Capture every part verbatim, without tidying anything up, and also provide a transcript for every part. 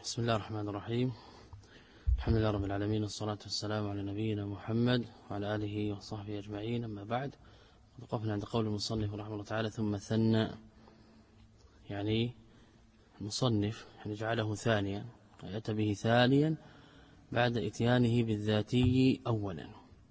بسم الله الرحمن الرحيم. الحمد لله رب العالمين، والصلاة والسلام على نبينا محمد وعلى آله وصحبه أجمعين. أما بعد، وقفنا عند قول المصنف رحمه الله تعالى: ثم ثنى، يعني المصنف يعني جعله ثانيا، أتى به ثانيا بعد إتيانه بالذاتي أولا.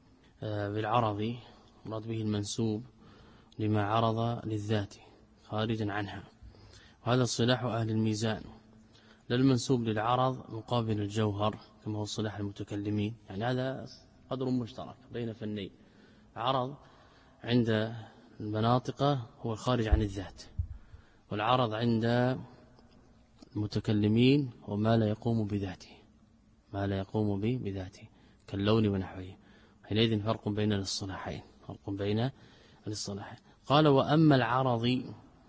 بالعرض مراد به المنسوب لما عرض للذات خارجا عنها، وهذا الصلاح أهل الميزان، لا المنسوب للعرض مقابل الجوهر كما هو صلاح المتكلمين. يعني هذا قدر مشترك بين فنين. عرض عند المناطق هو الخارج عن الذات، والعرض عند المتكلمين هو ما لا يقوم بذاته، ما لا يقوم به بذاته كاللون ونحوه. حينئذ فرق بين الصلاحين، فرق بين الصلاحين. قال: وأما العرض،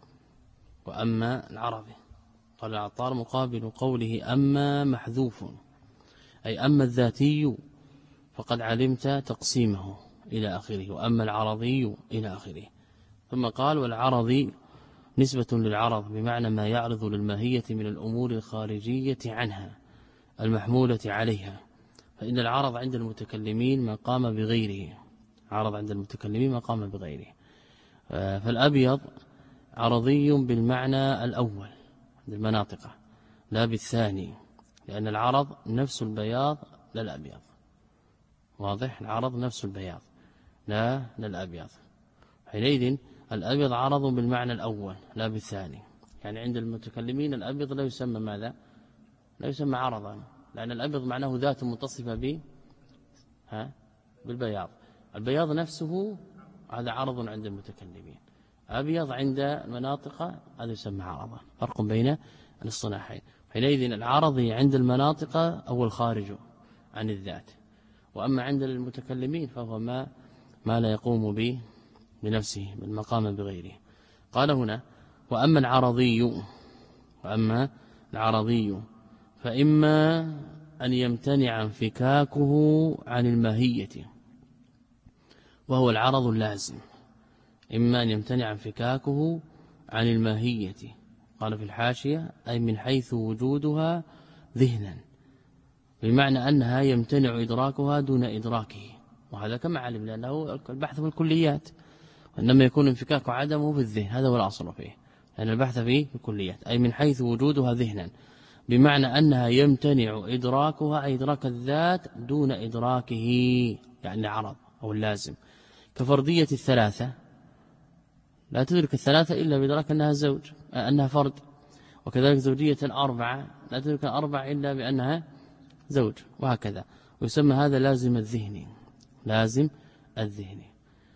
وأما العرض قال العطار مقابل قوله أما محذوف، أي أما الذاتي فقد علمت تقسيمه إلى آخره، وأما العرضي إلى آخره. ثم قال: والعرض نسبة للعرض بمعنى ما يعرض للماهية من الأمور الخارجية عنها المحمولة عليها، فإن العرض عند المتكلمين ما قام بغيره، عرض عند المتكلمين ما قام بغيره. فالأبيض عرضي بالمعنى الأول المناطق، لا بالثاني، لأن العرض نفس البياض لا الأبيض. واضح؟ العرض نفس البياض لا للأبيض. حينئذ الأبيض عرض بالمعنى الأول لا بالثاني. يعني عند المتكلمين الأبيض لا يسمى ماذا؟ لا يسمى عرضا، لأن الأبيض معناه ذات متصفة ب ها بالبياض. البياض نفسه هذا عرض عند المتكلمين، أبيض عند المناطق هذا يسمى عرضا. فرق بين الاصطلاحين. حينئذ العرض عند المناطق هو الخارج عن الذات، وأما عند المتكلمين فهو ما ما لا يقوم به بنفسه بالمقام بغيره. قال هنا: وأما العرضي، وأما العرضي فإما أن يمتنع انفكاكه عن الماهية، وهو العرض اللازم. إما أن يمتنع انفكاكه عن الماهية، قال في الحاشية: أي من حيث وجودها ذهنا، بمعنى أنها يمتنع إدراكها دون إدراكه. وهذا كما علم، لأنه البحث في الكليات، وإنما يكون انفكاك عدمه في الذهن، هذا هو الأصل فيه، لأن البحث فيه في الكليات. أي من حيث وجودها ذهنا، بمعنى أنها يمتنع إدراكها أي إدراك الذات دون إدراكه، يعني عرض أو اللازم. كفردية الثلاثة لا تدرك الثلاثة إلا بإدراك أنها زوج، أنها فرد. وكذلك زوجية الأربعة لا تدرك الأربعة إلا بأنها زوج، وهكذا. ويسمى هذا لازم الذهني، لازم الذهني.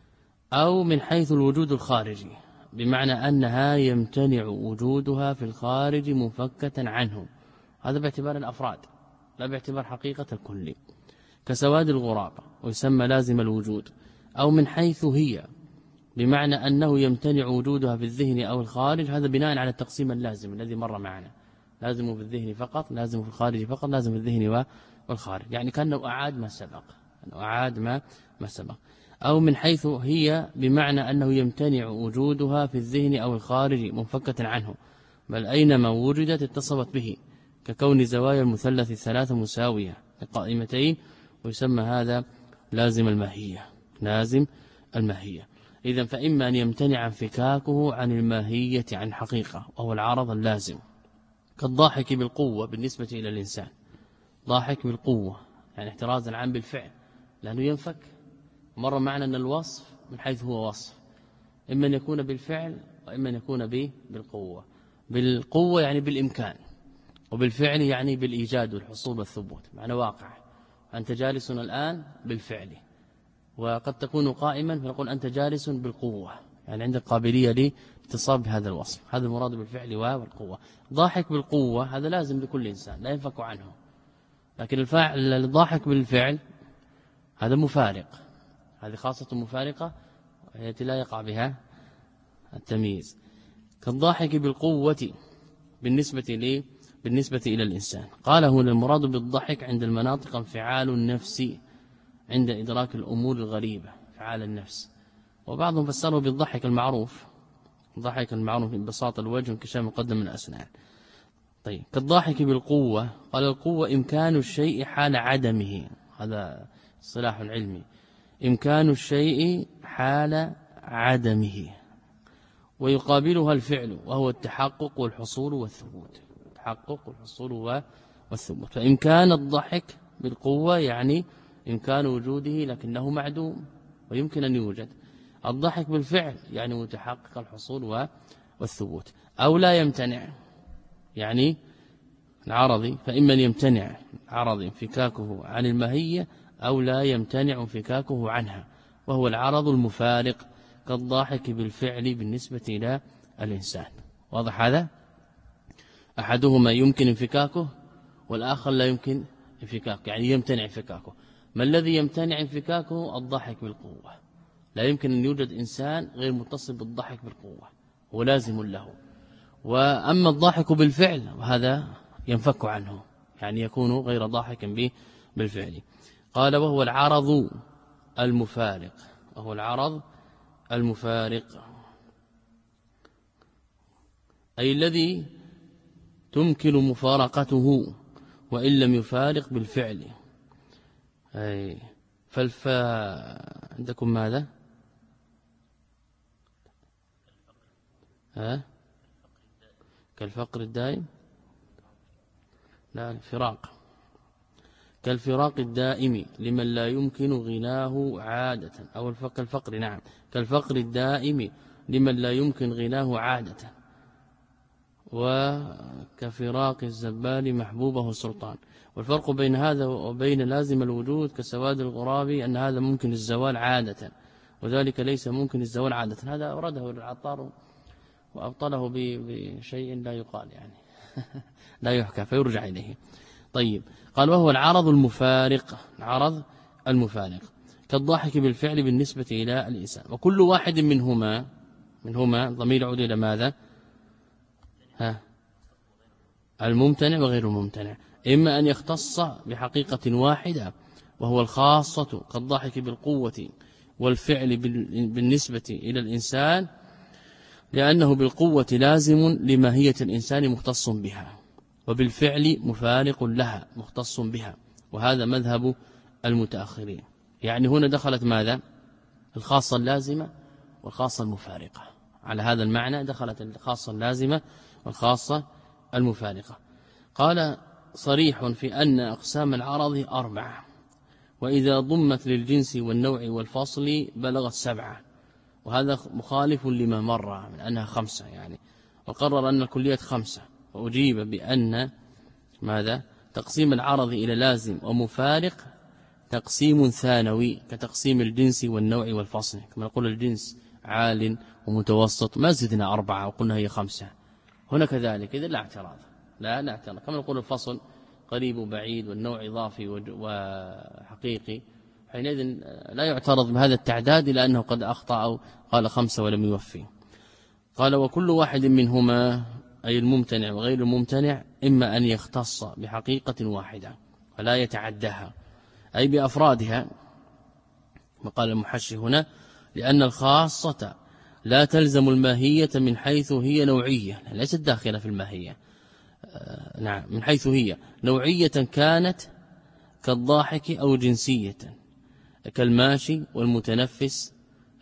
أو من حيث الوجود الخارجي، بمعنى أنها يمتنع وجودها في الخارج مفكة عنه، هذا باعتبار الأفراد لا باعتبار حقيقة الكل، كسواد الغراب، ويسمى لازم الوجود. أو من حيث هي، بمعنى أنه يمتنع وجودها في الذهن أو الخارج، هذا بناء على التقسيم اللازم الذي مر معنا: لازم في الذهن فقط، لازم في الخارج فقط، لازم في الذهن والخارج. يعني كأنه أعاد ما سبق، أنه أعاد ما ما سبق. أو من حيث هي، بمعنى أنه يمتنع وجودها في الذهن أو الخارج منفكة عنه، بل أينما وجدت اتصفت به، ككون زوايا المثلث الثلاثة مساوية القائمتين، ويسمى هذا لازم الماهية، لازم الماهية. إذن فإما أن يمتنع انفكاكه عن الماهية عن حقيقة، وهو العرض اللازم، كالضاحك بالقوة بالنسبة إلى الإنسان. ضاحك بالقوة يعني احترازا عن بالفعل، لأنه ينفك. مر معنا أن الوصف من حيث هو وصف، إما أن يكون بالفعل وإما أن يكون به بالقوة. بالقوة يعني بالإمكان، وبالفعل يعني بالإيجاد والحصول والثبوت، معنى واقع. أنت جالس الآن بالفعل، وقد تكون قائما فنقول أنت جالس بالقوة، يعني عندك قابلية لاتصاب بهذا الوصف. هذا المراد بالفعل والقوة. ضاحك بالقوة هذا لازم لكل إنسان لا ينفك عنه، لكن الفاعل الضاحك بالفعل هذا مفارق، هذه خاصة مفارقة التي لا يقع بها التمييز. كالضاحك بالقوة بالنسبة لي بالنسبة إلى الإنسان. قال هنا: المراد بالضحك عند المناطق انفعال النفس عند إدراك الأمور الغريبة، فعال النفس. وبعضهم فسره بالضحك المعروف، الضحك المعروف ببساطة الوجه وانكشاف مقدم من الأسنان. طيب كالضاحك بالقوة، قال القوة إمكان الشيء حال عدمه، هذا اصطلاح علمي، إمكان الشيء حال عدمه، ويقابلها الفعل وهو التحقق والحصول والثبوت، التحقق والحصول والثبوت. فإمكان الضحك بالقوة يعني إمكان وجوده لكنه معدوم ويمكن أن يوجد. الضحك بالفعل يعني متحقق الحصول والثبوت، أو لا يمتنع، يعني العرضي فإما يمتنع عرض انفكاكه عن الماهية أو لا يمتنع انفكاكه عنها، وهو العرض المفارق كالضاحك بالفعل بالنسبة إلى الإنسان. واضح هذا؟ أحدهما يمكن انفكاكه والآخر لا يمكن انفكاكه، يعني يمتنع انفكاكه. ما الذي يمتنع انفكاكه؟ الضحك بالقوة. لا يمكن أن يوجد إنسان غير متصل بالضحك بالقوة، هو لازم له. وأما الضاحك بالفعل وهذا ينفك عنه، يعني يكون غير ضاحك به بالفعل. قال وهو العرض المفارق، وهو العرض المفارق أي الذي تمكن مفارقته وإن لم يفارق بالفعل. أي فالفاء عندكم ماذا؟ ها؟ كالفقر الدائم؟ لا، الفراق. كالفراق الدائم لمن لا يمكن غناه عادة، أو الفقر، نعم، كالفقر الدائم لمن لا يمكن غناه عادة، وكفراق الزبال محبوبه السلطان. والفرق بين هذا وبين لازم الوجود كسواد الغراب أن هذا ممكن الزوال عادة وذلك ليس ممكن الزوال عادة. هذا أورده العطار وأبطله بشيء لا يقال، يعني لا يحكى فيرجع إليه. طيب قال وهو العرض المفارق، العرض المفارق كالضاحك بالفعل بالنسبة إلى الإنسان. وكل واحد منهما منهما ضمير يعود إلى ماذا؟ ها، الممتنع وغير الممتنع، إما أن يختص بحقيقة واحدة وهو الخاصة كالضاحك بالقوة والفعل بالنسبة إلى الإنسان، لأنه بالقوة لازم لماهية الإنسان مختص بها، وبالفعل مفارق لها مختص بها، وهذا مذهب المتأخرين. يعني هنا دخلت ماذا؟ الخاصة اللازمة والخاصة المفارقة، على هذا المعنى دخلت الخاصة اللازمة والخاصة المفارقة. قال صريح في أن أقسام العرض أربعة، وإذا ضمت للجنس والنوع والفصل بلغت سبعة، وهذا مخالف لما مر من أنها خمسة يعني، وقرر أن الكلية خمسة، وأجيب بأن ماذا؟ تقسيم العرض إلى لازم ومفارق تقسيم ثانوي كتقسيم الجنس والنوع والفصل، كما نقول الجنس عال ومتوسط، ما زدنا أربعة وقلنا هي خمسة. هنا كذلك، إذن لا اعتراض، لا لا اعتراض. كما نقول الفصل قريب وبعيد والنوع إضافي وحقيقي، حينئذ لا يعترض بهذا التعداد لأنه قد أخطأ أو قال خمسة ولم يوفي. قال وكل واحد منهما أي الممتنع وغير الممتنع إما أن يختص بحقيقة واحدة ولا يتعداها، أي بأفرادها، وقال المحشي هنا لأن الخاصة لا تلزم الماهية من حيث هي نوعية، ليست داخلة في الماهية، آه نعم، من حيث هي نوعية كانت كالضاحك أو جنسية كالماشي والمتنفس.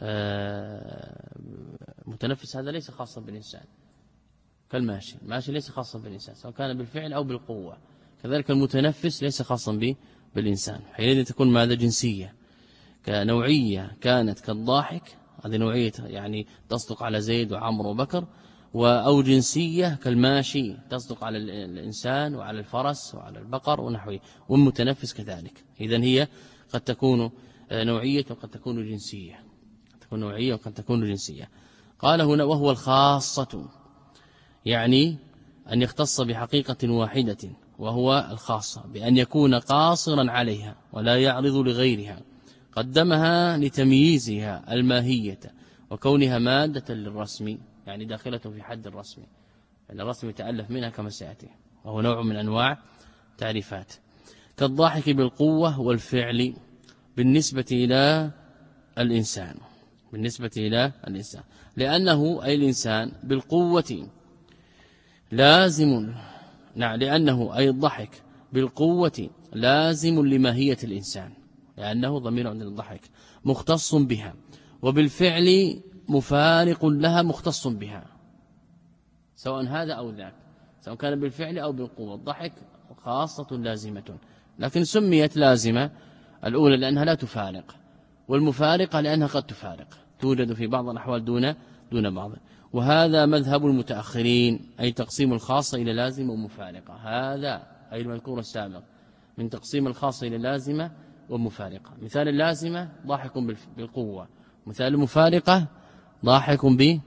آه متنفس هذا ليس خاصا بالإنسان، كالماشي، الماشي ليس خاصا بالإنسان سواء كان بالفعل أو بالقوة، كذلك المتنفس ليس خاصا به بالإنسان، حينئذ تكون ماذا؟ جنسية. كنوعية كانت كالضاحك، هذه نوعية يعني تصدق على زيد وعمر وبكر، أو جنسية كالماشي تصدق على الإنسان وعلى الفرس وعلى البقر ونحوه، والمتنفس كذلك. إذن هي قد تكون نوعية وقد تكون جنسية، قد تكون نوعية وقد تكون جنسية. قال هنا وهو الخاصة، يعني أن يختص بحقيقة واحدة وهو الخاصة بأن يكون قاصرا عليها ولا يعرض لغيرها، قدمها لتمييزها الماهية وكونها مادة للرسم، يعني داخلة في حد الرسم، يعني الرسم يتألف منها كما سيأتي، وهو نوع من أنواع تعريفات. كالضاحك بالقوة والفعل بالنسبة إلى الإنسان، بالنسبة إلى الإنسان لأنه أي الإنسان بالقوة لازم نعم لأنه أي الضحك بالقوة لازم لماهية الإنسان، لأنه ضمير عند الضحك مختص بها، وبالفعل مفارق لها مختص بها، سواء هذا أو ذاك، سواء كان بالفعل أو بالقوة. الضحك خاصة لازمة، لكن سميت لازمة الأولى لأنها لا تفارق، والمفارقة لأنها قد تفارق، توجد في بعض الأحوال دون دون بعض. وهذا مذهب المتأخرين، أي تقسيم الخاصة إلى لازمة ومفارقة، هذا أي المذكور السابق من تقسيم الخاصة إلى لازمة ومفارقة. مثال اللازمة ضاحك بالقوة، مثال المفارقة ضاحك ب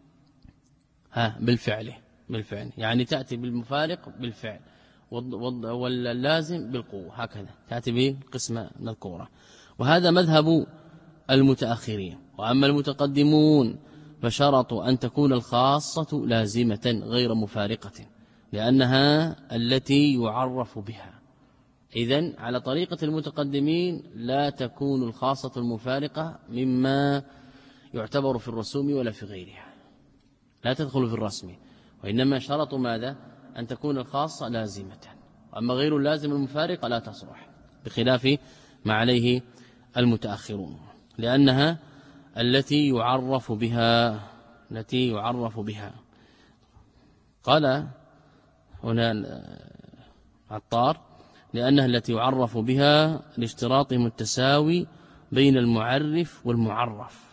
ها بالفعل بالفعل يعني تأتي بالمفارق بالفعل، واللازم بالقوة، هكذا تأتي بالقسمة المذكورة. وهذا مذهب المتأخرين. وأما المتقدمون فشرطوا أن تكون الخاصة لازمة غير مفارقة، لأنها التي يعرف بها. إذن على طريقة المتقدمين لا تكون الخاصة المفارقة مما يعتبر في الرسوم ولا في غيرها، لا تدخل في الرسم، وإنما شرطوا ماذا؟ أن تكون الخاصة لازمة، أما غير اللازم المفارقة لا تصلح، بخلاف ما عليه المتأخرون، لأنها التي يعرف بها التي يعرف بها. قال هنا عطار لأنها التي يعرف بها لاشتراطهم التساوي بين المعرف والمعرف،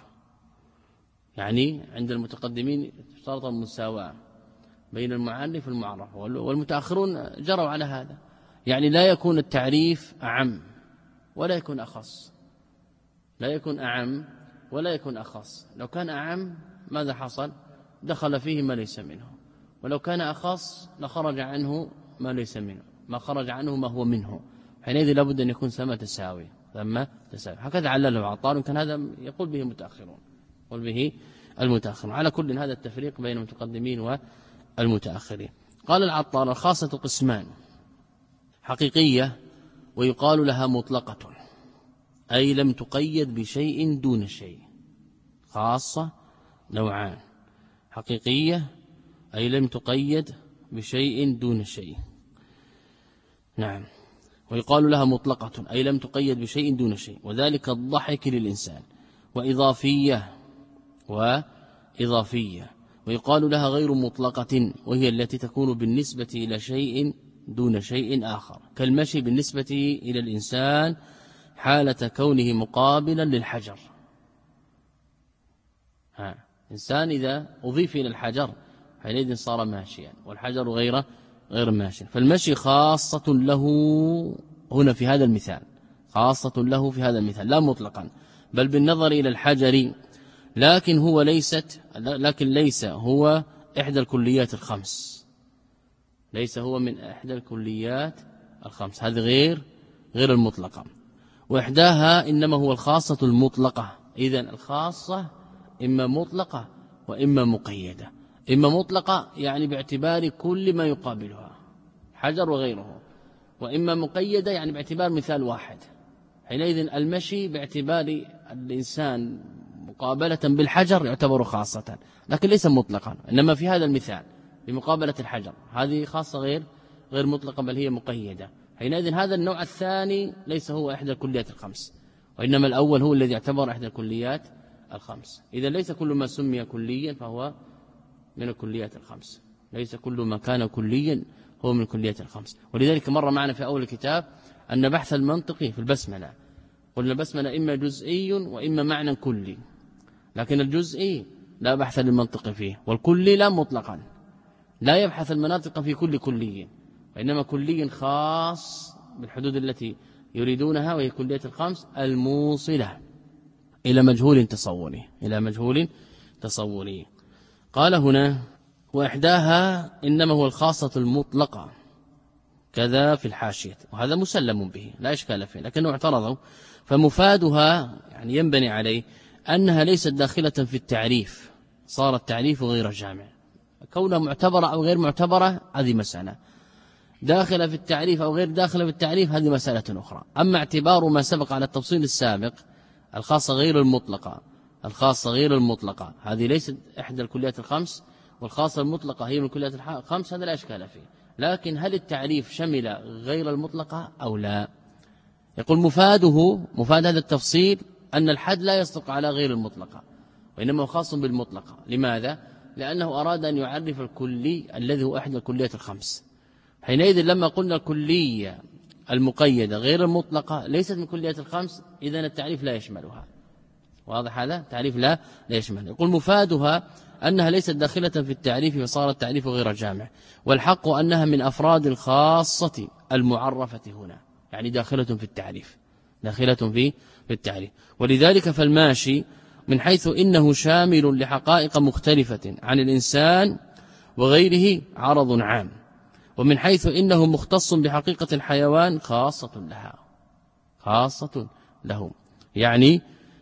يعني عند المتقدمين اشترط المساواة بين المعرف والمعرف، والمتأخرون جروا على هذا، يعني لا يكون التعريف أعم ولا يكون أخص، لا يكون أعم ولا يكون أخص. لو كان أعم ماذا حصل؟ دخل فيه ما ليس منه، ولو كان أخص لخرج عنه ما ليس منه، ما خرج عنه ما هو منه، حينئذ لابد أن يكون ثم تساوي ثم تساوي. هكذا علله عطار، كان هذا يقول به المتأخرون يقول به المتأخرون. على كل هذا التفريق بين المتقدمين والمتأخرين. قال العطار الخاصة قسمان: حقيقية ويقال لها مطلقة، أي لم تقيد بشيء دون شيء. خاصة نوعان: حقيقية أي لم تقيد بشيء دون شيء، نعم، ويقال لها مطلقة أي لم تقيد بشيء دون شيء، وذلك الضحك للإنسان. وإضافية وإضافية ويقال لها غير مطلقة، وهي التي تكون بالنسبة إلى شيء دون شيء آخر، كالمشي بالنسبة إلى الإنسان حالة كونه مقابلا للحجر. ها إنسان إذا أضيف إلى الحجر حينئذ صار ماشيا، والحجر غير غير ماشي، فالمشي خاصة له هنا في هذا المثال، خاصة له في هذا المثال لا مطلقا، بل بالنظر إلى الحجر، لكن هو ليست لكن ليس هو إحدى الكليات الخمس، ليس هو من إحدى الكليات الخمس، هذه غير غير المطلقة، وإحداها إنما هو الخاصة المطلقة. إذن الخاصة إما مطلقة وإما مقيدة. إما مطلقة يعني باعتبار كل ما يقابلها حجر وغيره، وإما مقيدة يعني باعتبار مثال واحد، حينئذ المشي باعتبار الإنسان مقابلة بالحجر يعتبر خاصة، لكن ليس مطلقا، إنما في هذا المثال بمقابلة الحجر هذه خاصة غير غير مطلقة، بل هي مقيدة. حينئذ هذا النوع الثاني ليس هو إحدى الكليات الخمس، وإنما الأول هو الذي يعتبر إحدى الكليات الخمس. إذا ليس كل ما سمي كليا فهو من الكليات الخمس، ليس كل ما كان كليا هو من الكليات الخمس. ولذلك مر معنا في أول الكتاب أن بحث المنطقي في البسملة، قلنا البسملة إما جزئي وإما معنى كلي، لكن الجزئي لا بحث للمنطق فيه، والكلي لا مطلقا، لا يبحث المناطق في كل كلي، وإنما كلي خاص بالحدود التي يريدونها، وهي كلية الخمس الموصلة إلى مجهول تصوري إلى مجهول تصوري. قال هنا: وإحداها إنما هو الخاصة المطلقة، كذا في الحاشية، وهذا مسلم به لا إشكال فيه، لكنه اعترضوا، فمفادها يعني ينبني عليه أنها ليست داخلة في التعريف، صار التعريف غير جامع، كونها معتبرة أو غير معتبرة هذه مسألة، داخلة في التعريف أو غير داخلة في التعريف هذه مسألة أخرى. أما اعتبار ما سبق على التفصيل السابق، الخاصة غير المطلقة الخاصة غير المطلقة هذه ليست إحدى الكليات الخمس، والخاصة المطلقة هي من الكليات الخمس، هذا لا إشكال فيه. لكن هل التعريف شمل غير المطلقة أو لا؟ يقول مفاده مفاد هذا التفصيل أن الحد لا يصدق على غير المطلقة وإنما هو خاص بالمطلقة. لماذا؟ لأنه أراد أن يعرف الكلي الذي هو إحدى الكليات الخمس. حينئذ لما قلنا الكلية المقيدة غير المطلقة ليست من كليات الخمس، إذن التعريف لا يشملها. واضح هذا؟ تعريف لا لا يشمل. يقول مفادها أنها ليست داخلة في التعريف فصار التعريف غير جامع، والحق أنها من أفراد الخاصة المعرفة هنا، يعني داخلة في التعريف داخلة في في التعريف. ولذلك فالماشي من حيث إنه شامل لحقائق مختلفة عن الإنسان وغيره عرض عام، ومن حيث إنه مختص بحقيقة الحيوان خاصة لها خاصة له. يعني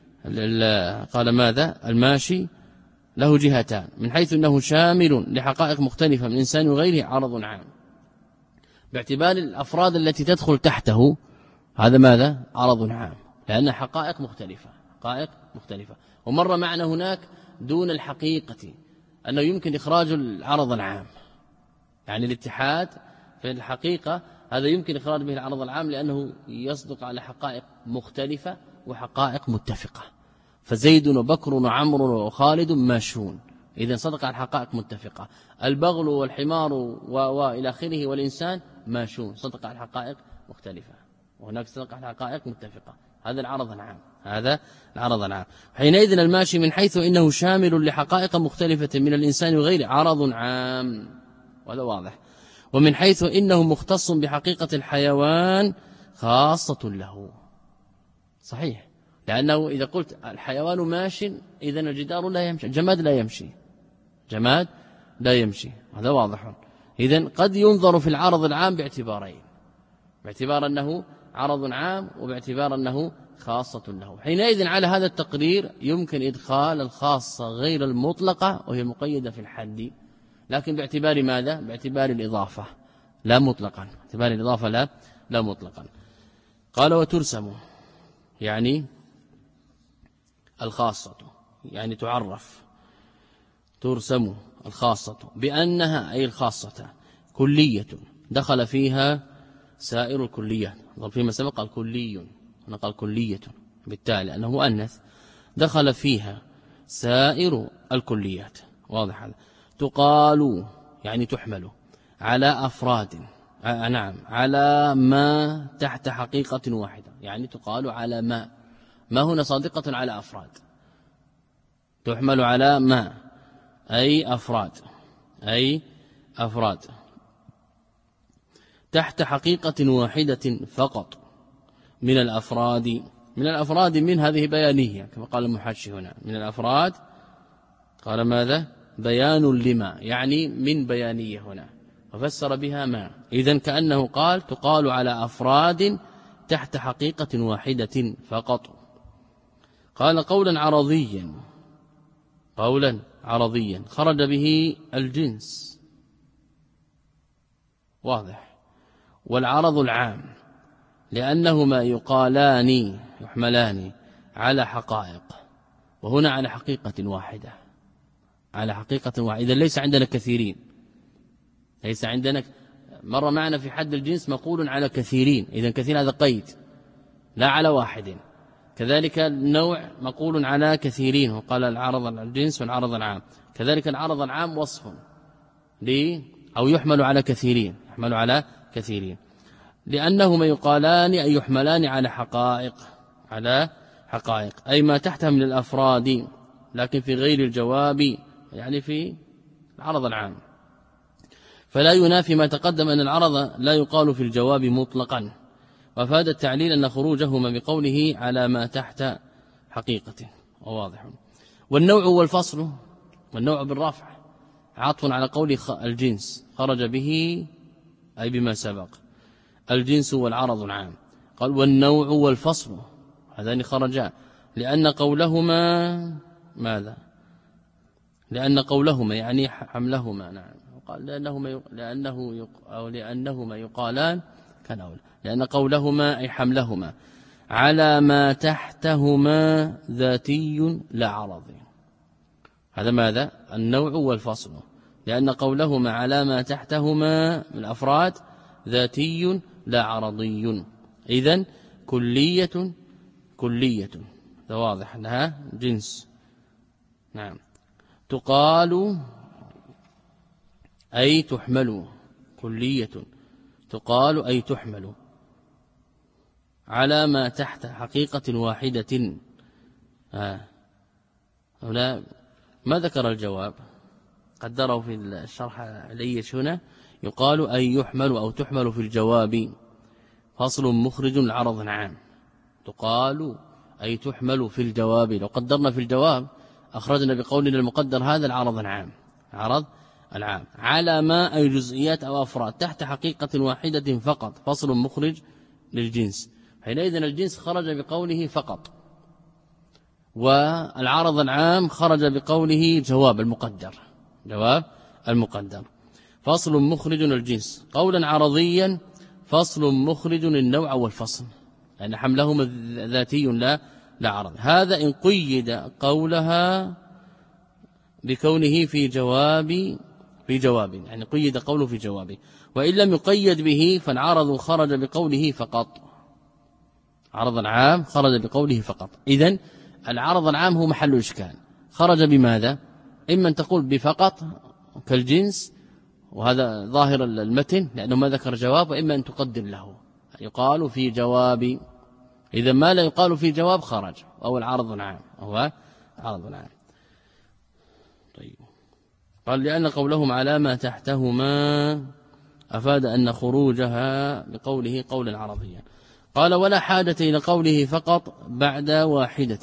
قال ماذا؟ الماشي له جهتان، من حيث أنه شامل لحقائق مختلفة من الإنسان وغيره عرض عام، باعتبار الأفراد التي تدخل تحته هذا ماذا؟ عرض عام، لأن حقائق مختلفة حقائق مختلفة. ومر معنا هناك دون الحقيقة أنه يمكن إخراج العرض العام، يعني الاتحاد في الحقيقة هذا يمكن إخراج به العرض العام لأنه يصدق على حقائق مختلفة وحقائق متفقة. فزيد وبكر وعمر وخالد ماشون، إذن صدق على حقائق متفقة. البغل والحمار وإلى آخره والإنسان ماشون، صدق على حقائق مختلفة، وهناك صدق على حقائق متفقة. هذا العرض العام هذا العرض العام. حينئذ الماشي من حيث إنه شامل لحقائق مختلفة من الإنسان وغيره عرض عام، وهذا واضح. ومن حيث إنه مختص بحقيقة الحيوان خاصة له، صحيح، لأنه إذا قلت الحيوان ماش إذن الجدار لا يمشي، الجماد لا يمشي جماد لا يمشي، هذا واضح. إذن قد ينظر في العرض العام باعتبارين، باعتبار أنه عرض عام وباعتبار أنه خاصة له. حينئذ على هذا التقرير يمكن إدخال الخاصة غير المطلقة وهي مقيدة في الحد، لكن باعتبار ماذا؟ باعتبار الإضافة لا مطلقا، باعتبار الإضافة لا لا مطلقا. قال وترسم يعني الخاصة، يعني تعرف ترسم الخاصة بأنها أي الخاصة كلية دخل فيها سائر الكليات. فيما سبق الكلي هنا قال كلية، بالتالي أنه مؤنث دخل فيها سائر الكليات، واضح هذا. تقال يعني تحمل على أفراد، آه نعم على ما تحت حقيقة واحدة، يعني تقال على ما ما هنا صادقة على أفراد، تحمل على ما أي أفراد أي أفراد تحت حقيقة واحدة فقط من الأفراد. من الأفراد من هذه بيانية كما قال المحشي هنا، من الأفراد قال ماذا؟ بيان لما، يعني من بيانية هنا، وفسر بها ما. إذن كأنه قال تقال على أفراد تحت حقيقة واحدة فقط. قال قولا عرضيا، قولا عرضيا خرج به الجنس، واضح، والعرض العام، لأنهما يقالان يحملان على حقائق، وهنا على حقيقة واحدة، على حقيقة واحدة. ليس عندنا كثيرين، ليس عندنا مر معنا في حد الجنس مقول على كثيرين، إذن كثير هذا قيد لا على واحد. كذلك النوع مقول على كثيرين، وقال العرض الجنس والعرض العام. كذلك العرض العام وصف لي أو يحمل على كثيرين، يحمل على كثيرين لأنهما يقالان أي يحملان على حقائق، على حقائق أي ما تحتها من الأفراد، لكن في غير الجواب، يعني في العرض العام. فلا ينافي ما تقدم أن العرض لا يقال في الجواب مطلقا. وفاد التعليل أن خروجهما بقوله على ما تحت حقيقة، وواضح. والنوع والفصل، والنوع بالرفع عطف على قول الجنس خرج به أي بما سبق، الجنس والعرض العام. قال والنوع والفصل هذان خرجا لأن قولهما ماذا؟ لأن قولهما يعني حملهما، نعم. قال لأنهما لأنه يق أو لأنهما يقالان كان أولى، لأن قولهما أي حملهما على ما تحتهما ذاتي لا عرض. هذا ماذا؟ النوع والفصل لأن قولهما على ما تحتهما من الأفراد ذاتي لا عرضي. إذن كلية كلية، ده واضح أنها جنس. نعم. تقال أي تحمل، كلية تقال أي تحمل على ما تحت حقيقة واحدة. آه. هنا ما ذكر الجواب، قدروا في الشرح عليش هنا يقال أي يحمل أو تحمل في الجواب فصل مخرج لعرض عام. تقال أي تحمل في الجواب، لو قدرنا في الجواب أخرجنا بقولنا المقدر هذا العرض العام، عرض العام على ما أي جزئيات أو أفراد تحت حقيقة واحدة فقط، فصل مخرج للجنس. حينئذ الجنس خرج بقوله فقط، والعرض العام خرج بقوله جواب المقدر، جواب المقدر. فصل مخرج للجنس قولا عرضيا، فصل مخرج للنوع والفصل، لأن حملهما ذاتي لا لا عرض. هذا إن قيد قولها بكونه في جواب في جواب يعني قيد قوله في جوابه، وإن لم يقيد به فالعرض خرج بقوله فقط، عرض العام خرج بقوله فقط. إذن العرض العام هو محل إشكال، خرج بماذا؟ إما أن تقول بفقط كالجنس، وهذا ظاهر المتن لأنه ما ذكر جواب، وإما أن تقدر له يقال في جواب. إذا ما لا يقال في جواب خرج، أو العرض العام هو عرض العام. طيب، قال لأن قولهم على ما تحتهما أفاد أن خروجها بقوله قولا عرضيا. قال ولا حاجة إلى قوله فقط بعد واحدة،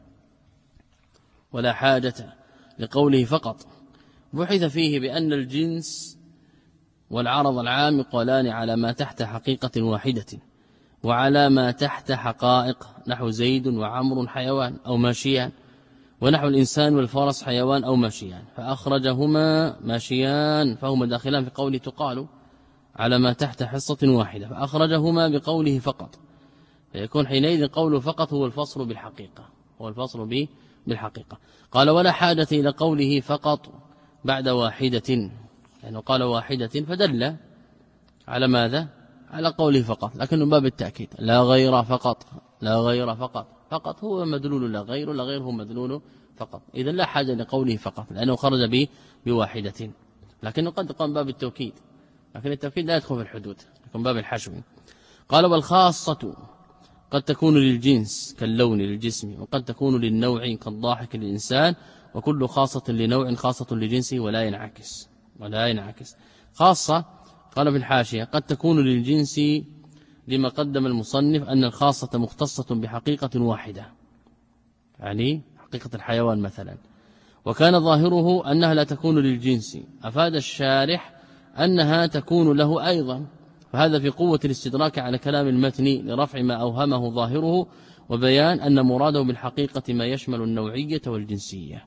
ولا حاجة لقوله فقط. بحث فيه بأن الجنس والعرض العام يقالان على ما تحت حقيقة واحدة، وعلى ما تحت حقائق، نحو زيد وعمر حيوان أو ماشيان، ونحو الإنسان والفرس حيوان أو ماشيان، فأخرجهما ماشيان فهما داخلان في قوله تقال على ما تحت حصة واحدة، فأخرجهما بقوله فقط، فيكون حينئذ قوله فقط هو الفصل بالحقيقة، هو الفصل به بالحقيقة. قال ولا حاجة إلى قوله فقط بعد واحدة، يعني قال واحدة فدل على ماذا؟ على قوله فقط، لكنه باب التأكيد، لا غير فقط، لا غير فقط، فقط هو مدلول لا غير، لا غير هو مدلول فقط. إذن لا حاجة لقوله فقط لأنه خرج به بواحدة، لكنه قد قام باب التوكيد، لكن التوكيد لا يدخل في الحدود، يكون باب الحشو. قال والخاصة قد تكون للجنس كاللون للجسم، وقد تكون للنوع كالضاحك للإنسان، وكل خاصة لنوع خاصة لجنسه ولا ينعكس، ولا ينعكس. خاصة قال في الحاشية قد تكون للجنس لما قدم المصنف أن الخاصة مختصة بحقيقة واحدة، يعني حقيقة الحيوان مثلا، وكان ظاهره أنها لا تكون للجنس، أفاد الشارح أنها تكون له أيضا، فهذا في قوة الاستدراك على كلام المتن لرفع ما أوهمه ظاهره، وبيان أن مراده بالحقيقة ما يشمل النوعية والجنسية،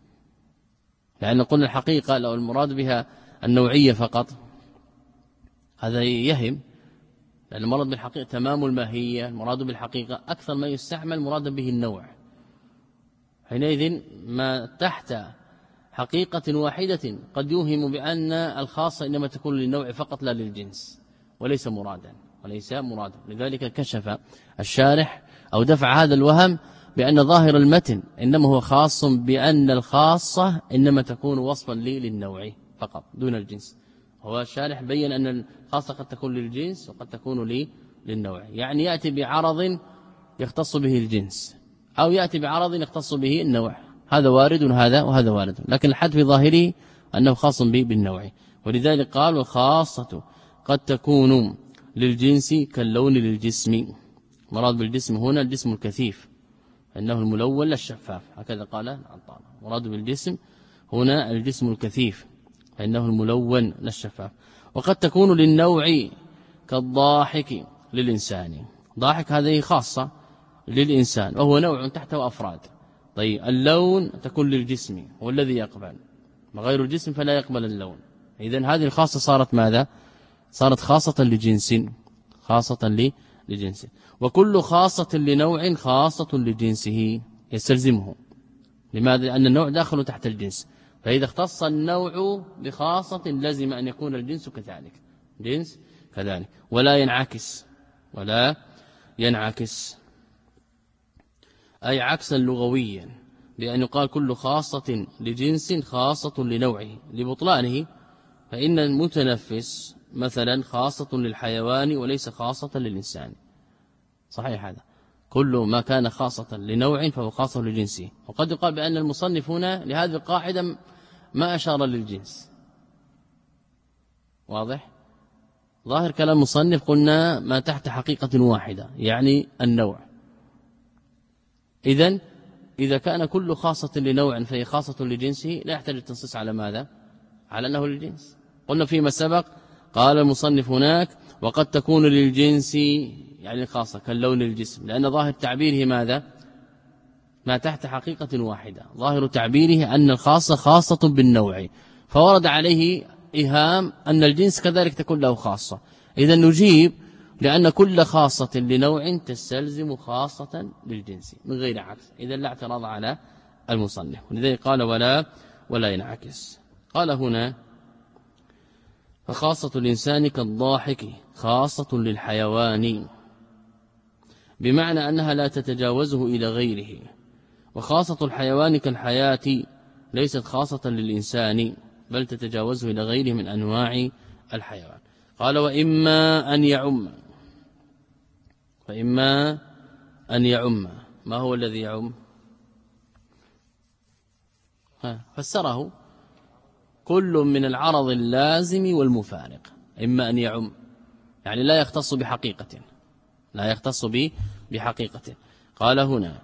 لأن قلنا الحقيقة لو المراد بها النوعية فقط هذا يهم، لأن المراد بالحقيقة تمام الماهية، المراد بالحقيقة أكثر ما يستعمل مراد به النوع. حينئذ ما تحت حقيقة واحدة قد يوهم بأن الخاصة إنما تكون للنوع فقط لا للجنس، وليس مرادا، وليس مرادا. لذلك كشف الشارح أو دفع هذا الوهم بأن ظاهر المتن إنما هو خاص بأن الخاصة إنما تكون وصفا لي للنوع فقط دون الجنس. هو الشارح بين أن الخاصة قد تكون للجنس وقد تكون لي للنوع، يعني يأتي بعرض يختص به الجنس، أو يأتي بعرض يختص به النوع، هذا وارد وهذا وهذا وارد، لكن الحد في ظاهره أنه خاص به بالنوع. ولذلك قال والخاصة قد تكون للجنس كاللون للجسم، مراد بالجسم هنا الجسم الكثيف إنه الملون لا الشفاف، هكذا قال العطار، مراد بالجسم هنا الجسم الكثيف فإنه الملون لا الشفاف. وقد تكون للنوع كالضاحك للإنسان، ضاحك هذه خاصة للإنسان وهو نوع تحته أفراد. طيب اللون تكون للجسم هو الذي يقبل، وغير الجسم فلا يقبل اللون. إذن هذه الخاصة صارت ماذا؟ صارت خاصة لجنس، خاصة لجنس. وكل خاصة لنوع خاصة لجنسه يستلزمه. لماذا؟ لأن النوع داخل تحت الجنس، فإذا اختص النوع بخاصة لازم أن يكون الجنس كذلك جنس كذلك ولا ينعكس ولا ينعكس أي عكسا لغويا بأن يقال كل خاصة لجنس خاصة لنوعه لبطلانه، فإن المتنفس مثلا خاصة للحيوان وليس خاصة للإنسان. صحيح هذا، كل ما كان خاصة لنوع فهو خاصة لجنسه. وقد يقال بأن المصنف هنا لهذه القاعدة ما أشار للجنس. واضح؟ ظاهر كلام المصنف قلنا ما تحت حقيقة واحدة يعني النوع. إذن إذا كان كل خاصة لنوع فهي خاصة لجنسه لا يحتاج التنصيص على ماذا؟ على أنه للجنس. قلنا فيما سبق قال المصنف هناك وقد تكون للجنس يعني خاصة كاللون الجسم، لأن ظاهر تعبيره ماذا؟ ما تحت حقيقة واحدة، ظاهر تعبيره أن الخاصة خاصة بالنوع، فورد عليه إيهام أن الجنس كذلك تكون له خاصة. إذا نجيب لأن كل خاصة لنوع تستلزم خاصة للجنس من غير عكس، إذا لا اعتراض على المصنف، ولذلك قال ولا ولا ينعكس. قال هنا فخاصة الإنسان كالضاحك خاصة للحيوان، بمعنى أنها لا تتجاوزه إلى غيره، وخاصة الحيوان كالحياة ليست خاصة للإنسان بل تتجاوزه إلى غيره من أنواع الحيوان. قال وإما أن يعم، فإما أن يعم، ما هو الذي يعم؟ فسره كل من العرض اللازم والمفارق، إما أن يعم يعني لا يختص بحقيقة، لا يختص به بحقيقة. قال هنا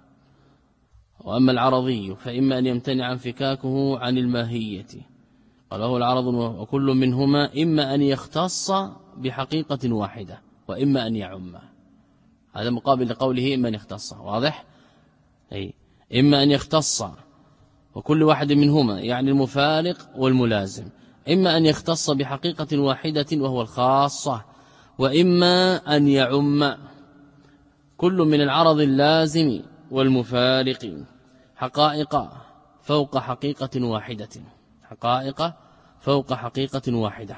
وأما العرضي فإما أن يمتنع انفكاكه عن الماهية، قال وهو العرض وكل منهما إما أن يختص بحقيقة واحدة وإما أن يعم، هذا مقابل لقوله إما أن يختص. واضح؟ أي إما أن يختص وكل واحد منهما يعني المفارق والملازم، إما أن يختص بحقيقة واحدة وهو الخاصة، وإما أن يعم كل من العرض اللازم والمفارق حقائق فوق حقيقة واحدة، حقائق فوق حقيقة واحدة،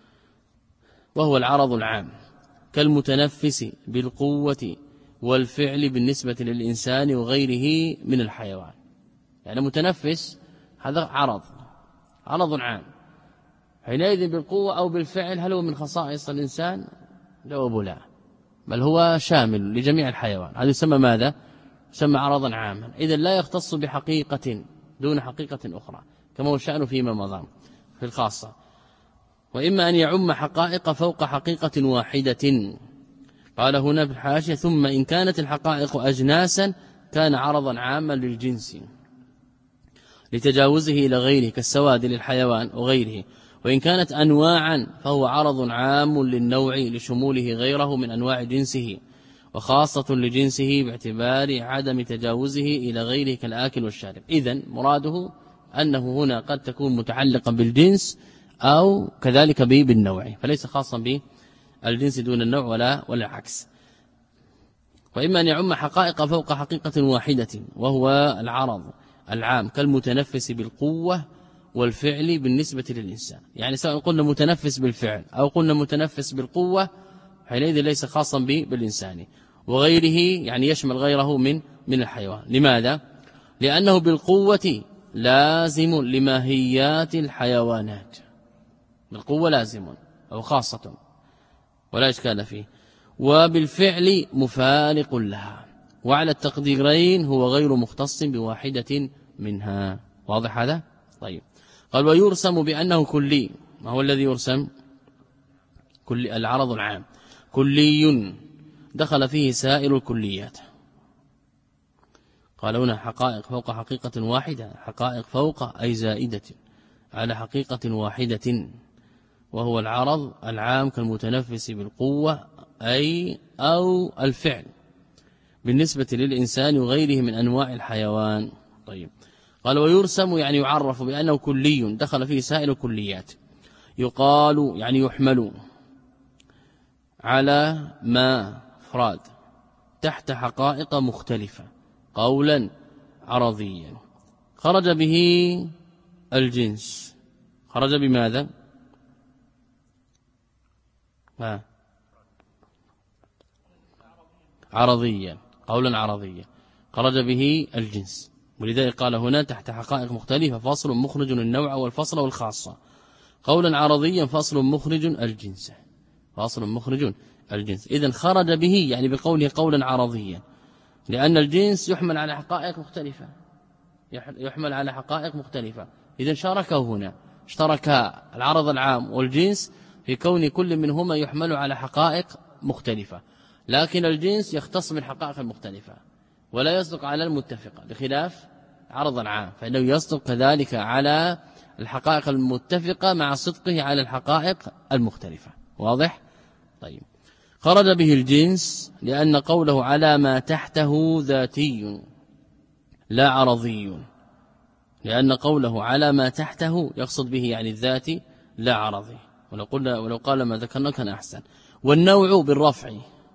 وهو العرض العام كالمتنفس بالقوة والفعل بالنسبة للإنسان وغيره من الحيوان. يعني متنفس هذا عرض عرض عام، حينئذ بالقوة أو بالفعل هل هو من خصائص الإنسان؟ جواب لا، بل هو شامل لجميع الحيوان، هذا يسمى ماذا؟ يسمى عرضا عاما. إذن لا يختص بحقيقة دون حقيقة أخرى كما هو الشأن فيما مضى في الخاصة. وإما أن يعم حقائق فوق حقيقة واحدة. قال هنا في الحاشية ثم إن كانت الحقائق أجناسا كان عرضا عاما للجنس لتجاوزه إلى غيره كالسواد للحيوان وغيره، وإن كانت أنواعا فهو عرض عام للنوع لشموله غيره من أنواع جنسه، وخاصة لجنسه باعتبار عدم تجاوزه إلى غيره كالآكل والشارب. إذن مراده أنه هنا قد تكون متعلقا بالجنس أو كذلك به بالنوع، فليس خاصا بالجنس دون النوع ولا ولا عكس. وإما أن يعم حقائق فوق حقيقة واحدة وهو العرض العام كالمتنفس بالقوة والفعل بالنسبة للإنسان، يعني سواء قلنا متنفس بالفعل أو قلنا متنفس بالقوة حينئذ ليس خاصا به بالإنسان وغيره، يعني يشمل غيره من من الحيوان. لماذا؟ لأنه بالقوة لازم لماهيات الحيوانات، بالقوة لازم أو خاصة ولا إشكال فيه، وبالفعل مفارق لها، وعلى التقديرين هو غير مختص بواحدة منها. واضح هذا؟ طيب. قال ويرسم بأنه كلي. ما هو الذي يرسم؟ كل العرض العام كلي دخل فيه سائر الكليات. قال هنا حقائق فوق حقيقة واحدة، حقائق فوق أي زائدة على حقيقة واحدة، وهو العرض العام كالمتنفس بالقوة أي أو الفعل بالنسبة للإنسان وغيره من أنواع الحيوان. طيب. قال ويرسم يعني يعرف بأنه كلي دخل فيه سائر الكليات، يقال يعني يحمل على ما فراد تحت حقائق مختلفة قولا عرضيا خرج به الجنس خرج بماذا؟ ها عرضيا، قولا عرضيا خرج به الجنس. ولذلك قال هنا تحت حقائق مختلفة فصل مخرج النوع والفصل والخاصة. قولا عرضيا فصل مخرج الجنس، فصل مخرج الجنس. إذن خرج به يعني بقوله قولا عرضيا، لأن الجنس يحمل على حقائق مختلفة، يحمل على حقائق مختلفة. إذن شاركه هنا، اشترك العرض العام والجنس في كون كل منهما يحمل على حقائق مختلفة، لكن الجنس يختص بالحقائق المختلفة ولا يصدق على المتفقة، بخلاف عرض العام فإنه يصدق كذلك على الحقائق المتفقة مع صدقه على الحقائق المختلفة. واضح؟ طيب. خرج به الجنس لأن قوله على ما تحته ذاتي لا عرضي، لأن قوله على ما تحته يقصد به يعني الذاتي لا عرضي، ولو قلنا ولو قال ما ذكرنا كان أحسن. والنوع بالرفع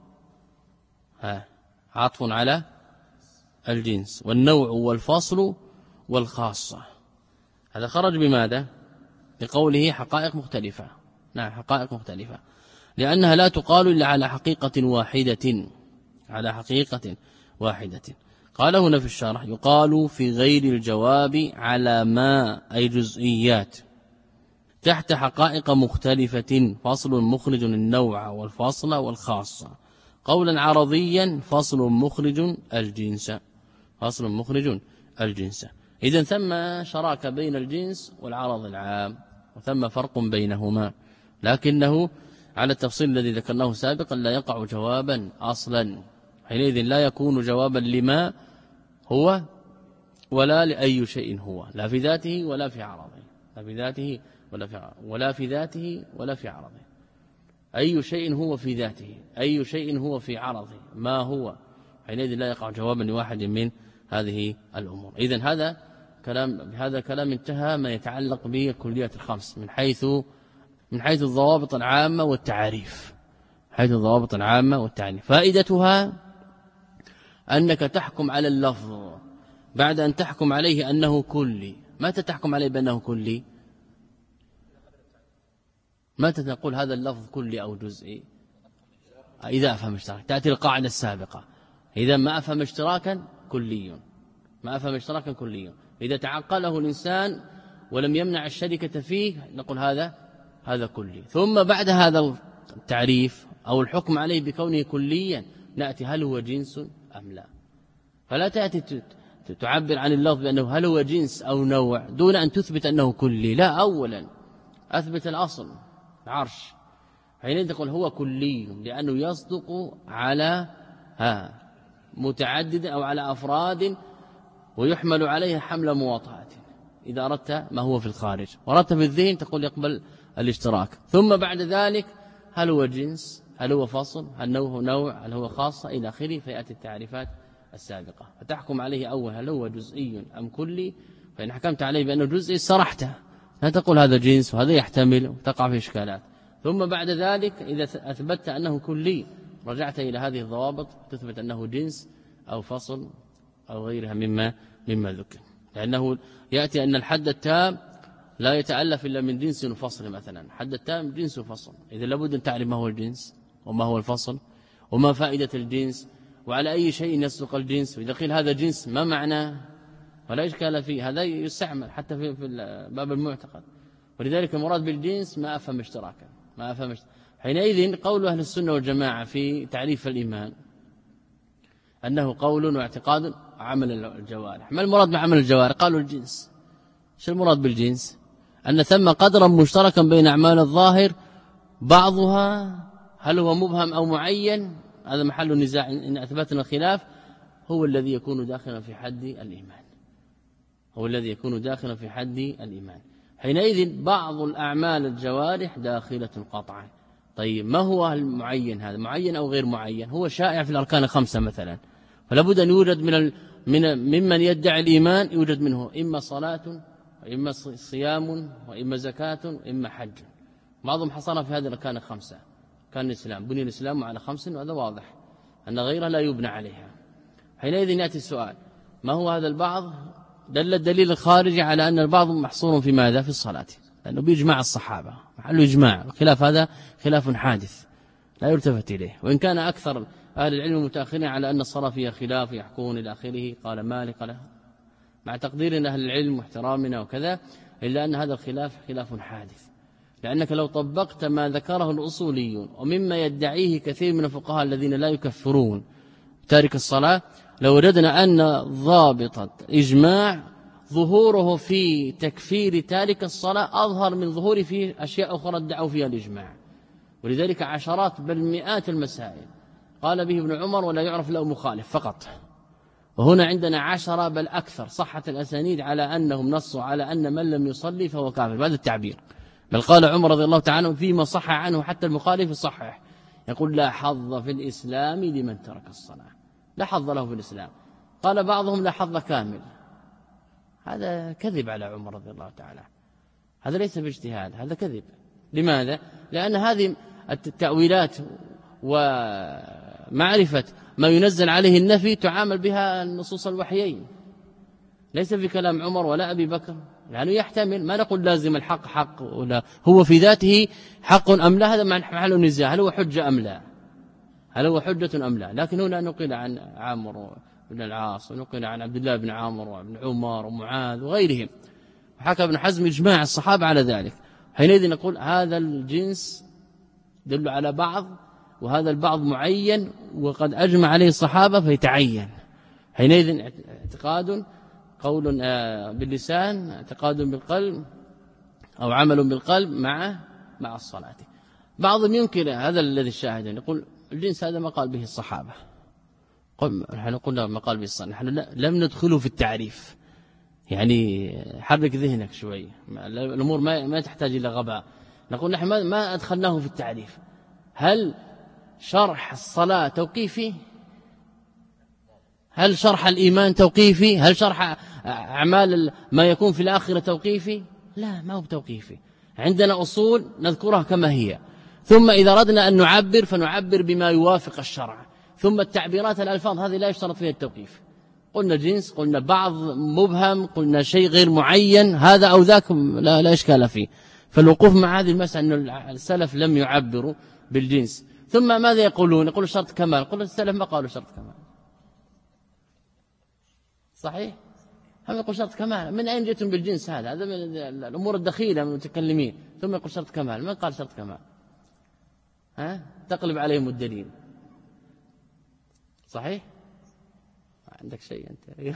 ها عطف على الجنس، والنوع والفصل والخاصة. هذا خرج بماذا؟ بقوله حقائق مختلفة. نعم حقائق مختلفة، لأنها لا تقال إلا على حقيقة واحدة، على حقيقة واحدة. قال هنا في الشرح يقال في غير الجواب على ما أي جزئيات تحت حقائق مختلفة فصل مخرج النوع والفصل والخاصة. قولا عرضيا فصل مخرج الجنس، فصل مخرج الجنس. إذن ثم شراك بين الجنس والعرض العام، وثم فرق بينهما، لكنه على التفصيل الذي ذكرناه سابقا لا يقع جوابا أصلا، حينئذ لا يكون جوابا لما هو ولا لأي شيء هو، لا في ذاته ولا في عرضه، لا في ذاته ولا في عرضه، ولا في ذاته ولا في عرضه. أي شيء هو في ذاته، أي شيء هو في عرضه، ما هو، حينئذ لا يقع جوابا لواحد من هذه الأمور. إذن هذا كلام، بهذا كلام انتهى ما يتعلق بالكليات الخمس من حيث من حيث الضوابط العامة والتعاريف، حيث الضوابط العامة والتعاريف. فائدتها أنك تحكم على اللفظ بعد أن تحكم عليه أنه كلي. متى تحكم عليه بأنه كلي؟ متى تقول هذا اللفظ كلي أو جزئي؟ إذا أفهم اشتراك، تأتي القاعدة السابقة، إذا ما أفهم اشتراكا كلي، ما أفهم اشتراكا كلي. إذا تعقله الإنسان ولم يمنع الشركة فيه نقول هذا هذا كلي. ثم بعد هذا التعريف أو الحكم عليه بكونه كليا نأتي هل هو جنس أم لا. فلا تأتي تعبر عن اللفظ بأنه هل هو جنس أو نوع دون أن تثبت أنه كلي، لا، أولا أثبت الأصل العرش، حينئذ تقول هو كلي لأنه يصدق على ها متعدد أو على أفراد ويحمل عليها حمل مواطأة. إذا أردت ما هو في الخارج وردت في الذهن تقول يقبل الاشتراك. ثم بعد ذلك هل هو جنس، هل هو فصل، هل هو نوع، هل هو خاصة إلى آخره، فيأتي التعريفات السابقة فتحكم عليه أول هل هو جزئي أم كلي. فإن حكمت عليه بأنه جزئي صرحته، لا تقول هذا جنس وهذا يحتمل وتقع في إشكالات. ثم بعد ذلك إذا أثبتت أنه كلي رجعت إلى هذه الضوابط تثبت أنه جنس أو فصل أو غيرها مما مما ذكر، لأنه يأتي أن الحد التام لا يتألف إلا من جنس وفصل. مثلا حد التام جنس وفصل، إذا لابد أن تعرف ما هو الجنس وما هو الفصل وما فائدة الجنس وعلى أي شيء يصدق الجنس. وإذا قيل هذا جنس ما معناه ولا إشكال فيه، هذا يستعمل حتى في باب المعتقد. ولذلك المراد بالجنس ما أفهم اشتراكا، ما أفهم اشتراكا. حينئذ قول أهل السنة والجماعة في تعريف الإيمان أنه قول واعتقاد عمل الجوارح. ما المراد بعمل الجوارح؟ قالوا الجنس. شو المراد بالجنس؟ أن ثم قدرا مشتركا بين أعمال الظاهر بعضها هل هو مبهم أو معين، هذا محل النزاع إن أثبتنا الخلاف، هو الذي يكون داخلا في حد الإيمان، هو الذي يكون داخلا في حد الإيمان. حينئذ بعض الأعمال الجوارح داخلة قطعا. طيب ما هو المعين؟ هذا معين أو غير معين؟ هو شائع في الأركان الخمسة مثلا، فلا بد أن يوجد من من ممن يدعي الإيمان يوجد منه إما صلاة وإما صيام وإما زكاة وإما حج. بعضهم حصر في هذه الأركان الخمسة. كان الإسلام بني الإسلام على خمس، وهذا واضح أن غيرها لا يبنى عليها. حينئذ يأتي السؤال ما هو هذا البعض؟ دل الدليل الخارجي على أن البعض محصور في ماذا؟ في الصلاة، لأنه بإجماع الصحابة، محل إجماع. الخلاف هذا خلاف حادث لا يلتفت إليه، وإن كان أكثر أهل العلم المتأخرين على أن الصلاة فيها خلاف يحكون إلى آخره. قال مالك له مع تقديرنا أهل العلم واحترامنا وكذا، إلا أن هذا الخلاف خلاف حادث، لأنك لو طبقت ما ذكره الأصوليون ومما يدعيه كثير من الفقهاء الذين لا يكفرون تارك الصلاة، لو وجدنا أن ضابط إجماع ظهوره في تكفير تارك الصلاة أظهر من ظهور في أشياء أخرى ادعوا فيها الإجماع. ولذلك عشرات بل مئات المسائل قال به ابن عمر ولا يعرف له مخالف فقط، وهنا عندنا عشرة بل أكثر صحة الأسانيد على أنهم نصوا على أن من لم يصلي فهو كافر بهذا التعبير. بل قال عمر رضي الله تعالى فيما صح عنه حتى المخالف يصحح، يقول لا حظ في الإسلام لمن ترك الصلاة، لا حظ له في الإسلام. قال بعضهم لا حظ كامل، هذا كذب على عمر رضي الله تعالى، هذا ليس باجتهاد، هذا كذب. لماذا؟ لأن هذه التأويلات ومعرفة ما ينزل عليه النفي تعامل بها النصوص الوحيين، ليس في كلام عمر ولا أبي بكر، لأنه يحتمل، ما نقول لازم الحق حق ولا هو في ذاته حق أم لا، هذا محل النزاع، هل هو حجة أم لا، هل هو حجة أم لا. لكن هنا نقل عن عامر بن العاص ونقل عن عبد الله بن عامر وابن عمر ومعاذ وغيرهم، وحكى ابن حزم إجماع الصحابة على ذلك. حينئذ نقول هذا الجنس يدل على بعض، وهذا البعض معين وقد أجمع عليه الصحابة فيتعين. حينئذ اعتقاد قول باللسان، اعتقاد بالقلب أو عمل بالقلب مع مع الصلاة. بعضهم ينكر هذا الذي الشاهد، يقول الجنس هذا ما قال به الصحابة، نحن قلنا ما قال به الصحابة، نحن لم ندخله في التعريف، يعني حرك ذهنك شوي، الأمور ما ما تحتاج إلى غباء. نقول نحن ما أدخلناه في التعريف. هل شرح الصلاة توقيفي؟ هل شرح الإيمان توقيفي؟ هل شرح أعمال ما يكون في الآخرة توقيفي؟ لا، ما هو توقيفي. عندنا أصول نذكرها كما هي، ثم إذا أردنا أن نعبر فنعبر بما يوافق الشرع، ثم التعبيرات الألفاظ هذه لا يشترط فيها التوقيف. قلنا جنس، قلنا بعض مبهم، قلنا شيء غير معين، هذا أو ذاك لا, لا إشكال فيه. فالوقوف مع هذه المسألة أن السلف لم يعبروا بالجنس. ثم ماذا يقولون؟ يقولوا شرط كمال، قلنا السلف ما قالوا شرط كمال، صحيح؟ هم يقول شرط كمال، من أين جئتم بالجنس هذا؟ هذا من الأمور الدخيلة من المتكلمين. ثم يقول شرط كمال، من قال شرط كمال؟ ها؟ تقلب عليهم الدليل، صحيح؟ عندك شيء أنت؟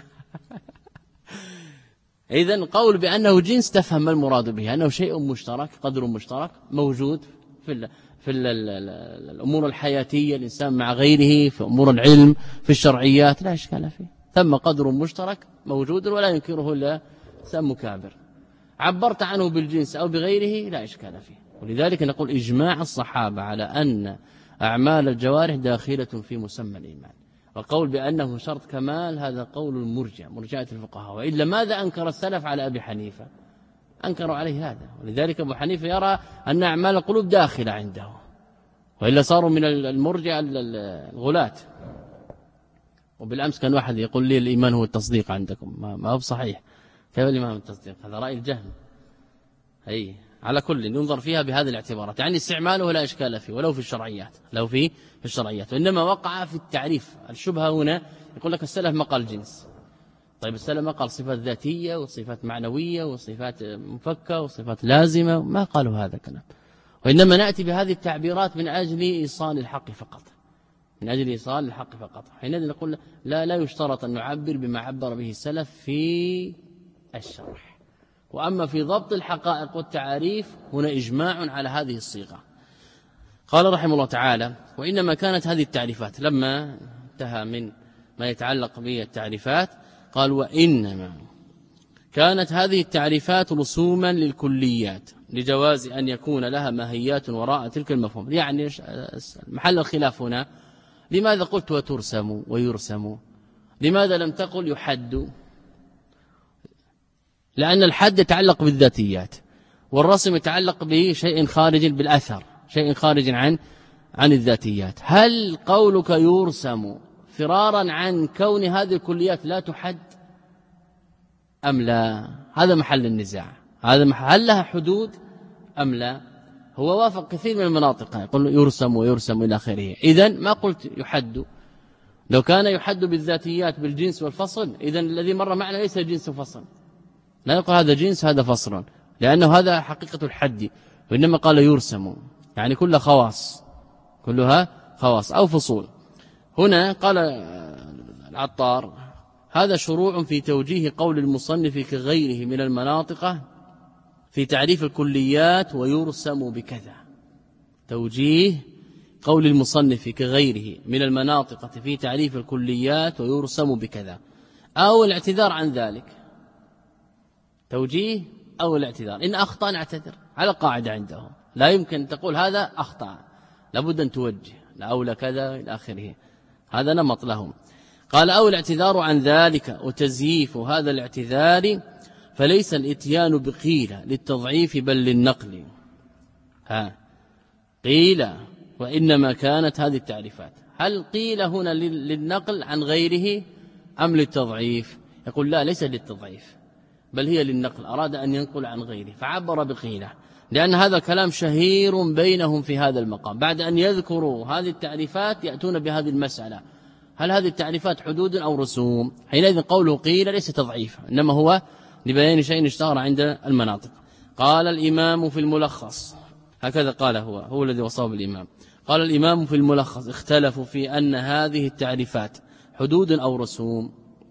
إذن قول بأنه جنس تفهم ما المراد به، أنه شيء مشترك، قدر مشترك موجود في ال في ال الأمور الحياتية، الإنسان مع غيره، في أمور العلم، في الشرعيات، لا إشكال فيه، ثم قدر مشترك موجود ولا ينكره إلا إنسان مكابر. عبرت عنه بالجنس أو بغيره لا إشكال فيه. ولذلك نقول إجماع الصحابة على أن أعمال الجوارح داخلة في مسمى الإيمان، وقول بأنه شرط كمال هذا قول المرجع، مرجعة الفقهاء. وإلا ماذا أنكر السلف على أبي حنيفة؟ أنكروا عليه هذا. ولذلك أبو حنيفة يرى أن أعمال القلوب داخلة عنده، وإلا صاروا من المرجع الغلاة. وبالأمس كان واحد يقول لي الإيمان هو التصديق عندكم، ما هو صحيح. كيف الإيمان هو التصديق؟ هذا رأي الجهم. أي على كل ينظر فيها بهذه الاعتبارات، يعني استعماله لا إشكال فيه ولو في الشرعيات، لو في في الشرعيات، وإنما وقع في التعريف. الشبهة هنا يقول لك السلف ما قال جنس، طيب السلف ما قال صفات ذاتية وصفات معنوية وصفات مفكة وصفات لازمة، ما قالوا هذا كلام. وإنما نأتي بهذه التعبيرات من أجل إيصال الحق فقط، من أجل إيصال الحق فقط. حينئذ نقول لا لا يشترط أن نعبر بما عبر به السلف في الشرح. وأما في ضبط الحقائق والتعاريف هنا إجماع على هذه الصيغة. قال رحمه الله تعالى: وإنما كانت هذه التعريفات، لما انتهى من ما يتعلق بالتعريفات قال: وإنما كانت هذه التعريفات رسوما للكليات لجواز أن يكون لها ماهيات وراء تلك المفهوم. يعني محل الخلاف هنا، لماذا قلت وترسم ويرسم؟ لماذا لم تقل يحد؟ لأن الحد يتعلق بالذاتيات، والرسم يتعلق بشيء خارج بالأثر، شيء خارج عن عن الذاتيات. هل قولك يرسم فرارا عن كون هذه الكليات لا تحد؟ أم لا؟ هذا محل النزاع. هذا محل لها حدود أم لا؟ هو وافق كثير من المناطق يقول يرسم ويرسم إلى آخره. إذن ما قلت يحد. لو كان يحد بالذاتيات بالجنس والفصل إذن الذي مر معنا ليس جنس وفصل، لا يقول هذا جنس هذا فصل، لأنه هذا حقيقة الحد، وإنما قال يرسم يعني كلها خواص، كلها خواص أو فصول. هنا قال العطار هذا شروع في توجيه قول المصنف كغيره من المناطق في تعريف الكليات ويرسم بكذا. توجيه قول المصنف كغيره من المناطق في تعريف الكليات ويرسم بكذا، أو الاعتذار عن ذلك. توجيه أو الاعتذار، إن أخطأ نعتذر على قاعدة عندهم، لا يمكن تقول هذا أخطأ، لابد أن توجه لأولى كذا إلى آخره، هذا نمط لهم. قال أو الاعتذار عن ذلك وتزييف هذا الاعتذار، فليس الاتيان بقيل للتضعيف بل للنقل. ها قيل وإنما كانت هذه التعريفات. هل قيل هنا للنقل عن غيره أم للتضعيف؟ يقول لا، ليس للتضعيف بل هي للنقل، أراد أن ينقل عن غيره فعبر بقيله، لأن هذا كلام شهير بينهم في هذا المقام. بعد أن يذكروا هذه التعريفات يأتون بهذه المسألة، هل هذه التعريفات حدود أو رسوم؟ حينئذ قوله قيل ليس تضعيف، إنما هو لبيان شيء اشتهر عند المناطق. قال الإمام في الملخص، هكذا قال هو هو الذي وصف الإمام، قال الإمام في الملخص اختلفوا في أن هذه التعريفات حدود أو رسوم،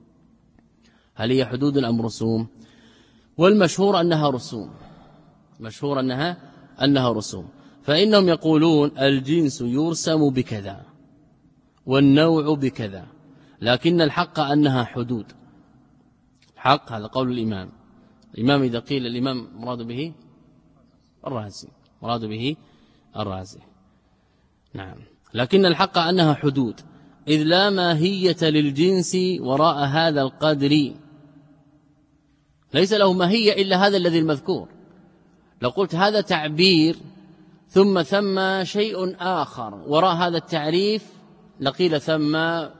هل هي حدود أم رسوم؟ والمشهور أنها رسوم، مشهور أنها أنها رسوم. فإنهم يقولون الجنس يرسم بكذا والنوع بكذا، لكن الحق أنها حدود. حق هذا قول الإمام. الإمام إذا قيل الإمام مراد به الرازي، مراد به الرازي، نعم. لكن الحق أنها حدود، إذ لا ماهية للجنس وراء هذا القدر، ليس له ماهية إلا هذا الذي المذكور. لو قلت هذا تعبير ثم ثم شيء آخر وراء هذا التعريف لقيل ثم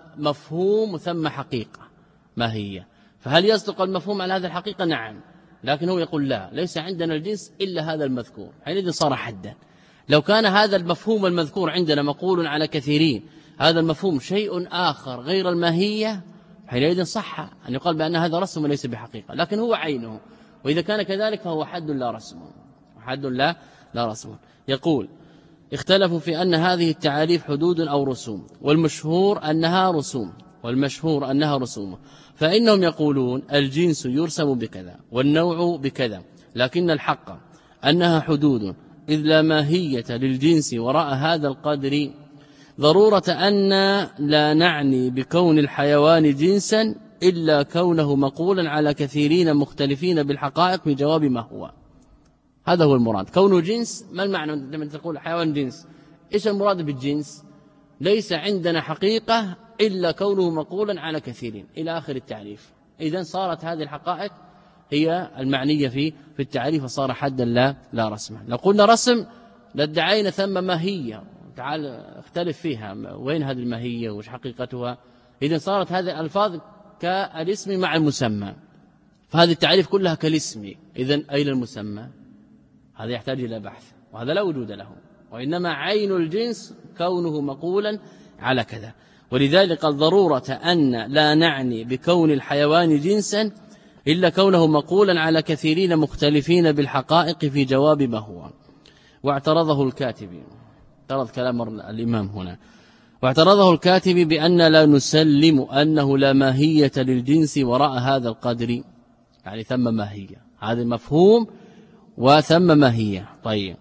مفهوم ثم حقيقة ماهية، فهل يصدق المفهوم على هذا الحقيقة؟ نعم، لكن هو يقول لا، ليس عندنا الجنس إلا هذا المذكور، حينئذ صار حدا. لو كان هذا المفهوم المذكور عندنا مقول على كثيرين، هذا المفهوم شيء آخر غير الماهية، حينئذ صح أن يقال بأن هذا رسم وليس بحقيقة، لكن هو عينه، وإذا كان كذلك فهو حد لا رسم، حد لا لا رسم. يقول اختلفوا في أن هذه التعاريف حدود أو رسوم، والمشهور أنها رسوم، والمشهور أنها رسوم. فإنهم يقولون الجنس يرسم بكذا والنوع بكذا، لكن الحق أنها حدود، إذ لا ماهية للجنس وراء هذا القدر، ضرورة أن لا نعني بكون الحيوان جنسا إلا كونه مقولا على كثيرين مختلفين بالحقائق في جواب ما هو. هذا هو المراد. كونه جنس، ما المعنى لما تقول حيوان جنس؟ إيش المراد بالجنس؟ ليس عندنا حقيقة إلا كونه مقولا على كثيرين إلى آخر التعريف. إذن صارت هذه الحقائق هي المعنية في في التعريف، وصار حدا لا لا رسما. لو قلنا رسم لادعينا ثم ماهية، تعال اختلف فيها، وين هذه الماهية وش حقيقتها؟ إذن صارت هذه الألفاظ كالاسم مع المسمى، فهذه التعريف كلها كالاسم. إذن أين المسمى؟ هذا يحتاج إلى بحث، وهذا لا وجود له، وإنما عين الجنس كونه مقولا على كذا. ولذلك قال ضرورة أن لا نعني بكون الحيوان جنسا إلا كونه مقولا على كثيرين مختلفين بالحقائق في جواب ما هو. واعترضه الكاتب، اعترض كلام الإمام هنا، واعترضه الكاتب بأن لا نسلم أنه لا ماهية للجنس وراء هذا القدر، يعني ثم ماهية، هذا مفهوم وثم ماهية. طيب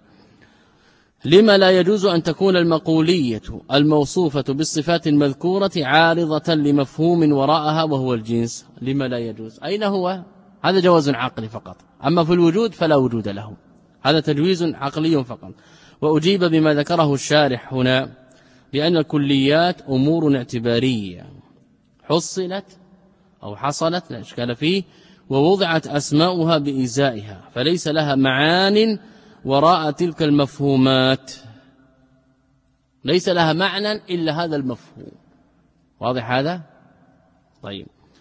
لما لا يجوز أن تكون المقولية الموصوفة بالصفات المذكورة عارضة لمفهوم وراءها وهو الجنس؟ لما لا يجوز؟ أين هو؟ هذا جواز عقلي فقط، أما في الوجود فلا وجود له، هذا تجويز عقلي فقط. وأجيب بما ذكره الشارح هنا بأن الكليات أمور اعتبارية حصلت أو حصلت لا إشكال فيه، ووضعت أسماؤها بإزائها، فليس لها معان وراء تلك المفهومات، ليس لها معنى إلا هذا المفهوم. واضح هذا؟ طيب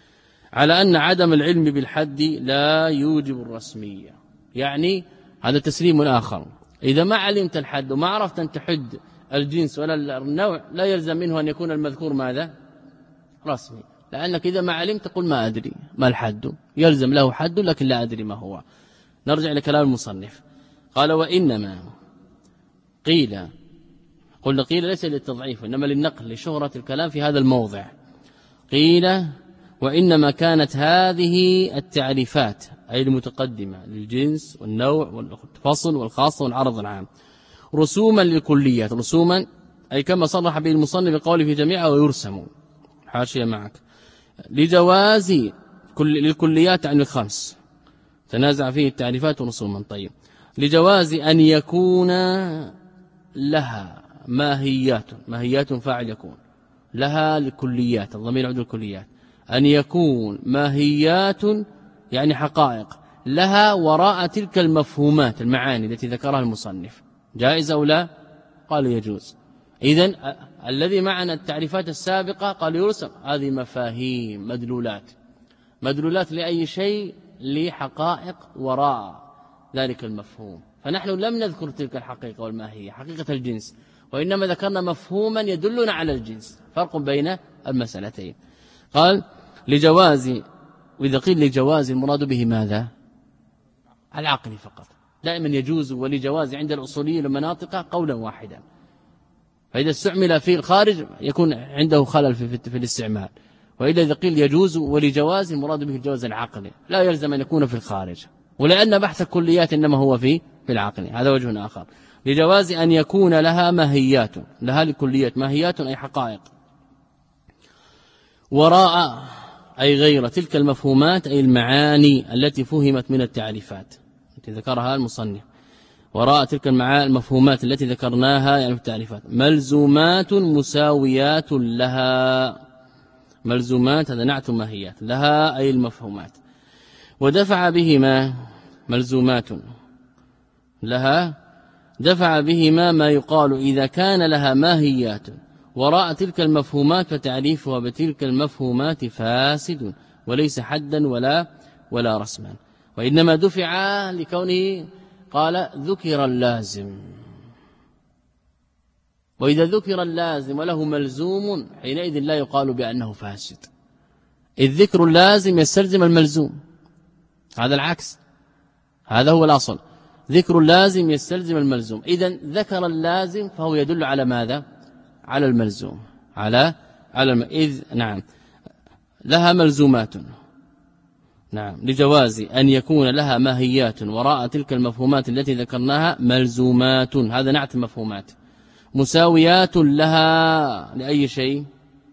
على أن عدم العلم بالحد لا يوجب الرسمية. يعني هذا تسليم آخر، إذا ما علمت الحد وما عرفت أن تحد الجنس ولا النوع لا يلزم منه أن يكون المذكور ماذا؟ رسمي، لأنك إذا ما علمت تقول ما أدري ما الحد، يلزم له حد لكن لا أدري ما هو. نرجع لكلام المصنف، قال وإنما قيل، قلنا قيل ليس للتضعيف إنما للنقل لشهرة الكلام في هذا الموضع، قيل وإنما كانت هذه التعريفات أي المتقدمة للجنس والنوع والفصل والخاصة والعرض العام رسوما للكليات، رسوما أي كما صرح به المصنف بقوله في جميعها ويرسم حاشية معك لجواز كل للكليات عن الخمس تنازع فيه التعريفات رسوما. طيب لجواز أن يكون لها ماهيات، ماهيات فاعل يكون لها للكليات، الضمير يعود للكليات، أن يكون ماهيات يعني حقائق لها وراء تلك المفهومات المعاني التي ذكرها المصنف، جائز أو لا؟ قال يجوز. إذن الذي معنا التعريفات السابقة قال يرسم، هذه مفاهيم مدلولات، مدلولات لأي شيء لحقائق وراء ذلك المفهوم، فنحن لم نذكر تلك الحقيقة والماهية حقيقة الجنس، وإنما ذكرنا مفهوما يدلنا على الجنس، فرق بين المسألتين. قال لجواز، وإذا قيل لجواز المراد به ماذا؟ العقل فقط، دائما يجوز ولجواز عند الأصوليين المناطق قولا واحدا، فإذا استعمل في الخارج يكون عنده خلل في, في الاستعمال، وإذا إذا قيل يجوز ولجواز المراد به الجواز العقلي لا يلزم أن يكون في الخارج، ولأن بحث الكليات إنما هو في في العقل. هذا وجه آخر، لجواز أن يكون لها ماهيات، لها الكليات ماهيات أي حقائق وراء أي غير تلك المفهومات أي المعاني التي فهمت من التعريفات التي ذكرها المصنف، وراء تلك المفهومات التي ذكرناها يعني في التعريفات ملزومات مساويات لها، ملزومات هذا نعت ماهيات لها أي المفهومات، ودفع بهما ملزومات لها دفع بهما ما يقال إذا كان لها ماهيات وراء تلك المفهومات فتعريفها بتلك المفهومات فاسد وليس حدا ولا ولا رسما، وإنما دفع لكونه قال ذكر اللازم، وإذا ذكر اللازم وله ملزوم حينئذ لا يقال بأنه فاسد، إذ ذكر اللازم يستلزم الملزوم، هذا العكس، هذا هو الأصل، ذكر اللازم يستلزم الملزوم، إذن ذكر اللازم فهو يدل على ماذا؟ على الملزوم، على على الم... إذ نعم لها ملزومات، نعم لجواز أن يكون لها ماهيات وراء تلك المفهومات التي ذكرناها ملزومات، هذا نعت المفهومات، مساويات لها لأي شيء؟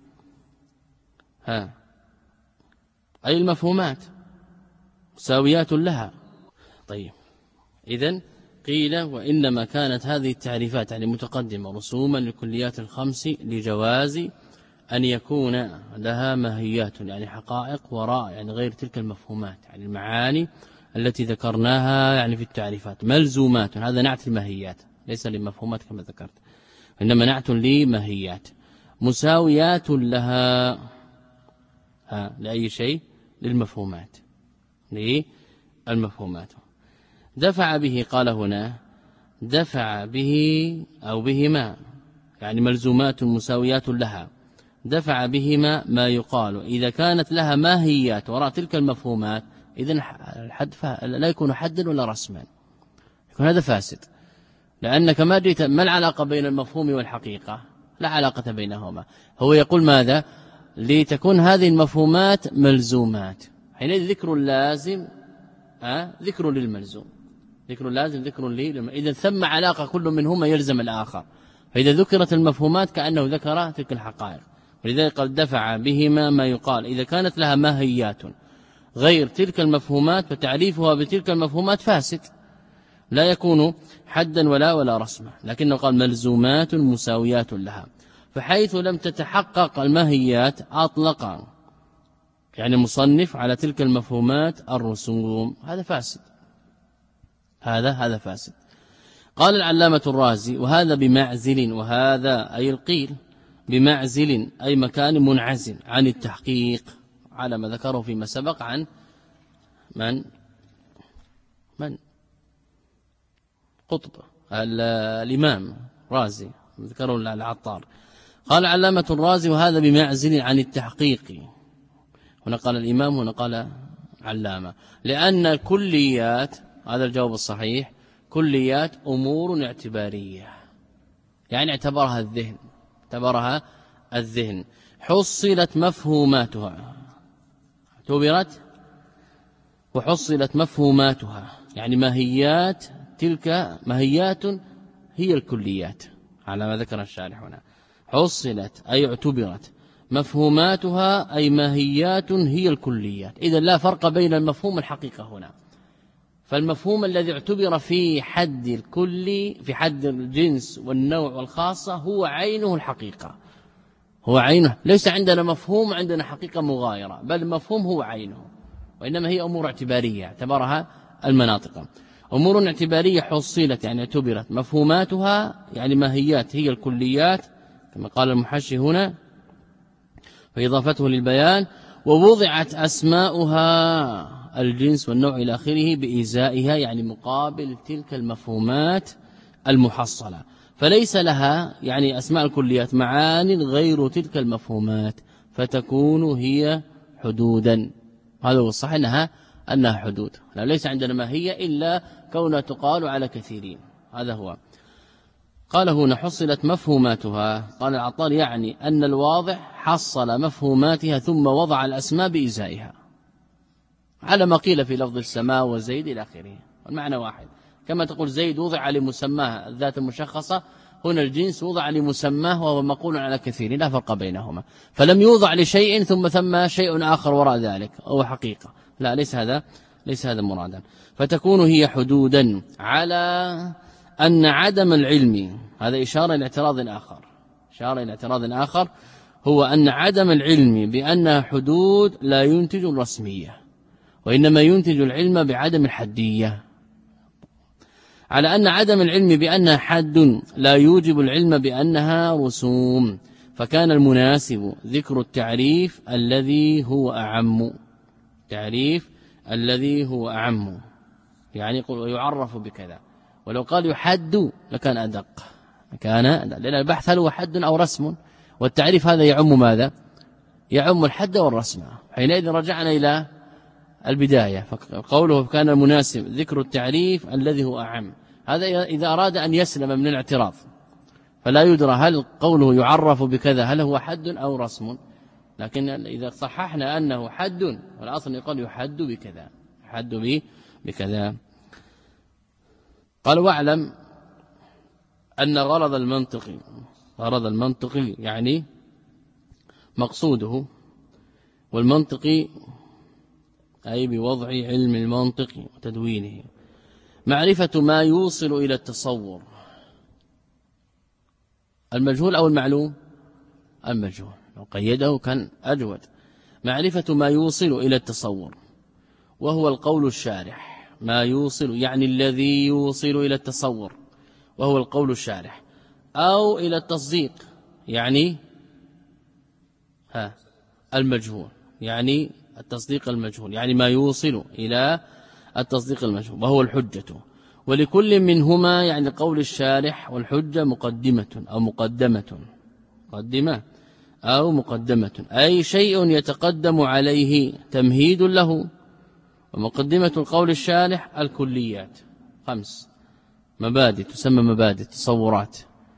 ها أي المفهومات مساويات لها. طيب إذن قيل وإنما كانت هذه التعريفات يعني متقدمة رسوما للكليات الخمس لجواز أن يكون لها ماهيات يعني حقائق وراء يعني غير تلك المفهومات يعني المعاني التي ذكرناها يعني في التعريفات ملزومات، هذا نعت الماهيات ليس للمفهومات كما ذكرت، إنما نعت لماهيات، مساويات لها ها لأي شيء؟ للمفهومات، للمفهومات. دفع به قال هنا دفع به أو بهما يعني ملزومات مساويات لها، دفع بهما ما يقال إذا كانت لها ماهيات وراء تلك المفهومات، إذن الحد لا يكون حدا ولا رسما، يكون هذا فاسد، لأنك ما جئت ما العلاقة بين المفهوم والحقيقة؟ لا علاقة بينهما، هو يقول ماذا؟ لتكون هذه المفهومات ملزومات، حينئذ ذكر اللازم أه؟ ذكر للملزوم، ذكر اللازم ذكر لي، إذا ثم علاقة كل منهما يلزم الآخر، فإذا ذكرت المفهومات كأنه ذكر تلك الحقائق، ولذلك قال دفع بهما ما يقال إذا كانت لها ماهيات غير تلك المفهومات فتعريفها بتلك المفهومات فاسد لا يكون حدا ولا ولا رسما، لكنه قال ملزومات مساويات لها، فحيث لم تتحقق الماهيات أطلق يعني مصنف على تلك المفهومات الرسوم، هذا فاسد، هذا هذا فاسد. قال العلامة الرازي وهذا بمعزل، وهذا أي القيل بمعزل أي مكان منعزل عن التحقيق على ما ذكره فيما سبق عن من من قطب الإمام رازي ذكره العطار. قال علامة الرازي وهذا بمعزل عن التحقيق، هنا قال الإمام هنا قال علامة، لأن الكليات، هذا الجواب الصحيح، كليات أمور اعتبارية، يعني اعتبرها الذهن اعتبرها الذهن حصلت مفهوماتها، اعتبرت وحصلت مفهوماتها، يعني ماهيات، تلك ماهيات هي الكليات على ما ذكر الشارح هنا. حصلت أي اعتبرت، مفهوماتها أي ماهيات هي الكليات. إذن لا فرق بين المفهوم والحقيقة هنا. فالمفهوم الذي اعتبر في حد الكل، في حد الجنس والنوع والخاصة، هو عينه الحقيقة، هو عينه. ليس عندنا مفهوم عندنا حقيقة مغايرة، بل المفهوم هو عينه، وإنما هي أمور اعتبارية اعتبرها المناطق. أمور اعتبارية حصلت يعني اعتبرت، مفهوماتها يعني ماهيات هي الكليات كما قال المحشي هنا فإضافته للبيان، ووضعت أسماؤها الجنس والنوع إلى آخره بإزائها، يعني مقابل تلك المفهومات المحصلة، فليس لها يعني أسماء الكليات معان غير تلك المفهومات، فتكون هي حدودا. هذا هو الصح أنها أنها حدود، لا ليس عندنا ما هي إلا كونها تقال على كثيرين. هذا هو. قال هنا حصلت مفهوماتها، قال العطار يعني أن الواضح حصل مفهوماتها ثم وضع الأسماء بإزائها، على ما قيل في لفظ السماء وزيد إلى آخره، المعنى واحد. كما تقول زيد وضع لمسماه الذات المشخصة، هنا الجنس وضع لمسماه وهو مقول على كثير، لا فرق بينهما. فلم يوضع لشيء ثم ثم شيء آخر وراء ذلك أو حقيقة، لا ليس هذا ليس هذا مرادا. فتكون هي حدودا على أن عدم العلم، هذا إشارة إلى اعتراض آخر، إشارة إلى اعتراض آخر هو أن عدم العلم بأنها حدود لا ينتج الرسمية، وإنما ينتج العلم بعدم الحدية. على أن عدم العلم بأنها حد لا يوجب العلم بأنها رسوم، فكان المناسب ذكر التعريف الذي هو أعم، تعريف الذي هو أعم، يعني يقول يعرف بكذا، ولو قال يحد لكان أدق، كان لأن البحث هل هو حد أو رسم، والتعريف هذا يعم ماذا؟ يعم الحد والرسم. حينئذ رجعنا إلى البداية، فقوله كان المناسب ذكر التعريف الذي هو أعم، هذا إذا أراد أن يسلم من الاعتراض، فلا يدرى هل قوله يعرف بكذا هل هو حد أو رسم. لكن إذا صححنا أنه حد، والأصل يقول يحد بكذا، يحد بكذا. قال واعلم أن غرض المنطق، غرض المنطق يعني مقصوده، والمنطق أي بوضع علم المنطق وتدوينه معرفة ما يوصل إلى التصور، المجهول أو المعلوم؟ المجهول، لو قيده كان أجود. معرفة ما يوصل إلى التصور، وهو القول الشارح، ما يوصل يعني الذي يوصل إلى التصور، وهو القول الشارح، أو إلى التصديق يعني ها المجهول، يعني التصديق المجهول، يعني ما يوصل إلى التصديق المجهول، وهو الحجة. ولكل منهما يعني قول الشارح والحجة مقدمة أو مقدمة، مقدمة أو مقدمة، أي شيء يتقدم عليه تمهيد له. ومقدمة القول الشارح الكليات خمس مبادئ تسمى مبادئ تصورات،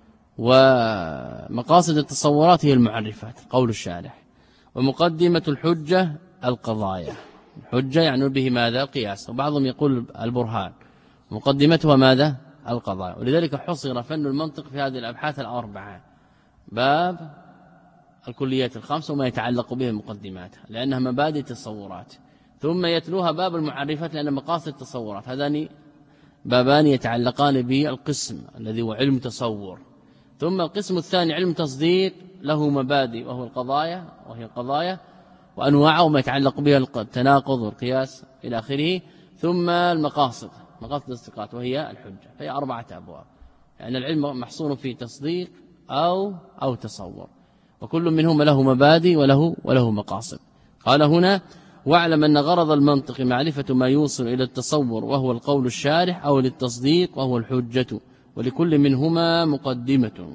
ومقاصد التصورات هي المعرفات قول الشارح. ومقدمة الحجة القضايا، الحجة يعني به ماذا؟ القياس، وبعضهم يقول البرهان، مقدمتها ماذا؟ القضايا. ولذلك حصر فن المنطق في هذه الأبحاث الأربعة، باب الكليات الخمس وما يتعلق به مقدماتها لأنها مبادئ التصورات، ثم يتلوها باب المعرفات لأن مقاصد التصورات، هذان بابان يتعلقان بالقسم الذي هو علم تصور. ثم القسم الثاني علم تصديق له مبادئ وهو القضايا، وهي القضايا وأنواعه وما يتعلق بها التناقض والقياس إلى آخره. ثم المقاصد، مقاصد الاستقاط وهي الحجة، فهي أربعة أبواب، لأن يعني العلم محصور في تصديق أو أو تصور، وكل منهما له مبادئ وله وله مقاصد. قال هنا واعلم أن غرض المنطق معرفة ما يوصل إلى التصور وهو القول الشارح أو للتصديق وهو الحجة ولكل منهما مقدمة.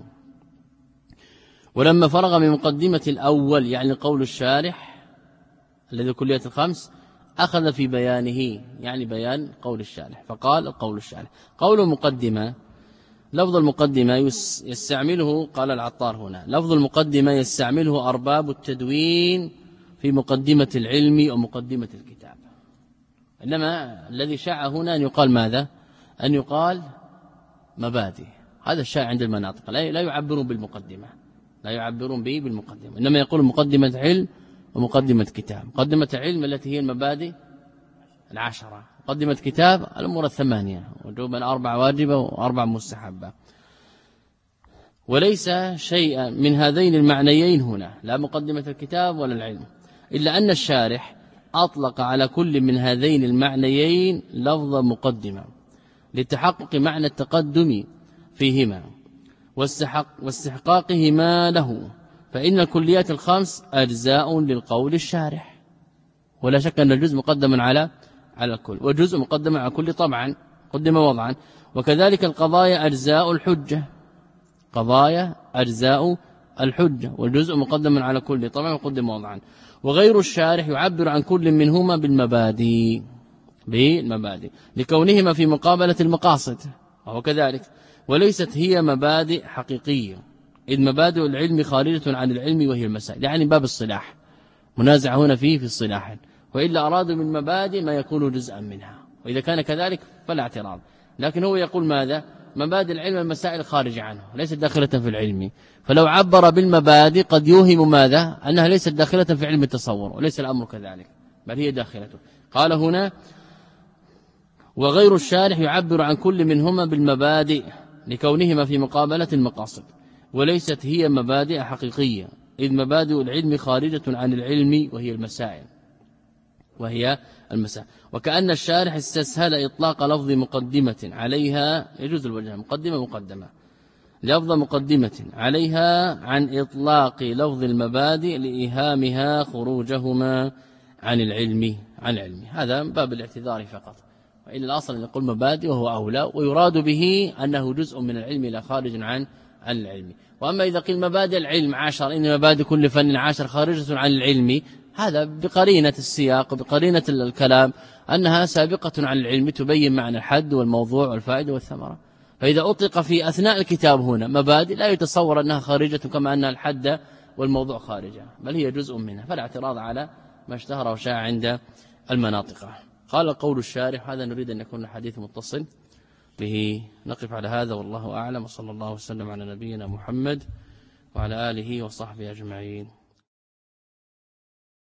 ولما فرغ من مقدمة الأول يعني قول الشارح الذي كليات الخمس أخذ في بيانه يعني بيان قول الشارح فقال القول الشارح. قول المقدمة لفظ المقدمة يستعمله قال العطار هنا لفظ المقدمة يستعمله أرباب التدوين في مقدمة العلم ومقدمة الكتاب. إنما الذي شاع هنا أن يقال ماذا؟ أن يقال مبادئ. هذا الشائع عند المناطق لا يعبرون بالمقدمة لا يعبرون به بالمقدمة إنما يقول مقدمة علم ومقدمة كتاب. مقدمة علم التي هي المبادئ العشرة مقدمة كتاب الأمور الثمانية وجوبا أربع واجبة وأربع مستحبة. وليس شيء من هذين المعنيين هنا لا مقدمة الكتاب ولا العلم إلا أن الشارح أطلق على كل من هذين المعنيين لفظ مقدمة لتحقق معنى التقدم فيهما واستحق واستحقاقهما له فإن الكليات الخمس أجزاء للقول الشارح ولا شك أن الجزء مقدم على على الكل وجزء مقدم على كل طبعا قدم وضعا. وكذلك القضايا أجزاء الحجة قضايا أجزاء الحجة والجزء مقدم على كل طبعا وقدم وضعا. وغير الشارح يعبر عن كل منهما بالمبادئ بالمبادئ لكونهما في مقابلة المقاصد وهو كذلك وليست هي مبادئ حقيقية إذ مبادئ العلم خارجة عن العلم وهي المسائل يعني باب الصلاح منازع هنا فيه في الصلاح وإلا أرادوا من مبادئ ما يكون جزءا منها وإذا كان كذلك فلا اعتراض. لكن هو يقول ماذا؟ مبادئ العلم المسائل خارجة عنه ليست داخلة في العلم فلو عبر بالمبادئ قد يوهم ماذا؟ أنها ليست داخلة في علم التصور وليس الأمر كذلك بل هي داخلته. قال هنا وغير الشارح يعبر عن كل منهما بالمبادئ لكونهما في مقابلة المقاصد وليست هي مبادئ حقيقية إذ مبادئ العلم خارجة عن العلم وهي المسائل وهي المسائل. وكأن الشارح استسهل إطلاق لفظ مقدمة عليها يجوز الوجه مقدمة مقدمة لفظ مقدمة عليها عن إطلاق لفظ المبادئ لإيهامها خروجهما عن العلم عن العلم. هذا باب الاعتذار فقط وإلا الأصل أن يقول مبادئ وهو أولى ويراد به أنه جزء من العلم لا خارج عن عن العلم. وأما إذا قيل مبادئ العلم عشر إن مبادئ كل فن عشر خارجة عن العلم هذا بقرينة السياق وبقرينة الكلام أنها سابقة عن العلم تبين معنى الحد والموضوع والفائدة والثمرة. فإذا أطلق في أثناء الكتاب هنا مبادئ لا يتصور أنها خارجة كما أن الحد والموضوع خارجة بل هي جزء منها فلا اعتراض على ما اشتهر وشاع عند المناطق. قال قول الشارح هذا نريد أن يكون الحديث متصل به. نقف على هذا والله أعلم وصلى الله وسلم على نبينا محمد وعلى آله وصحبه أجمعين.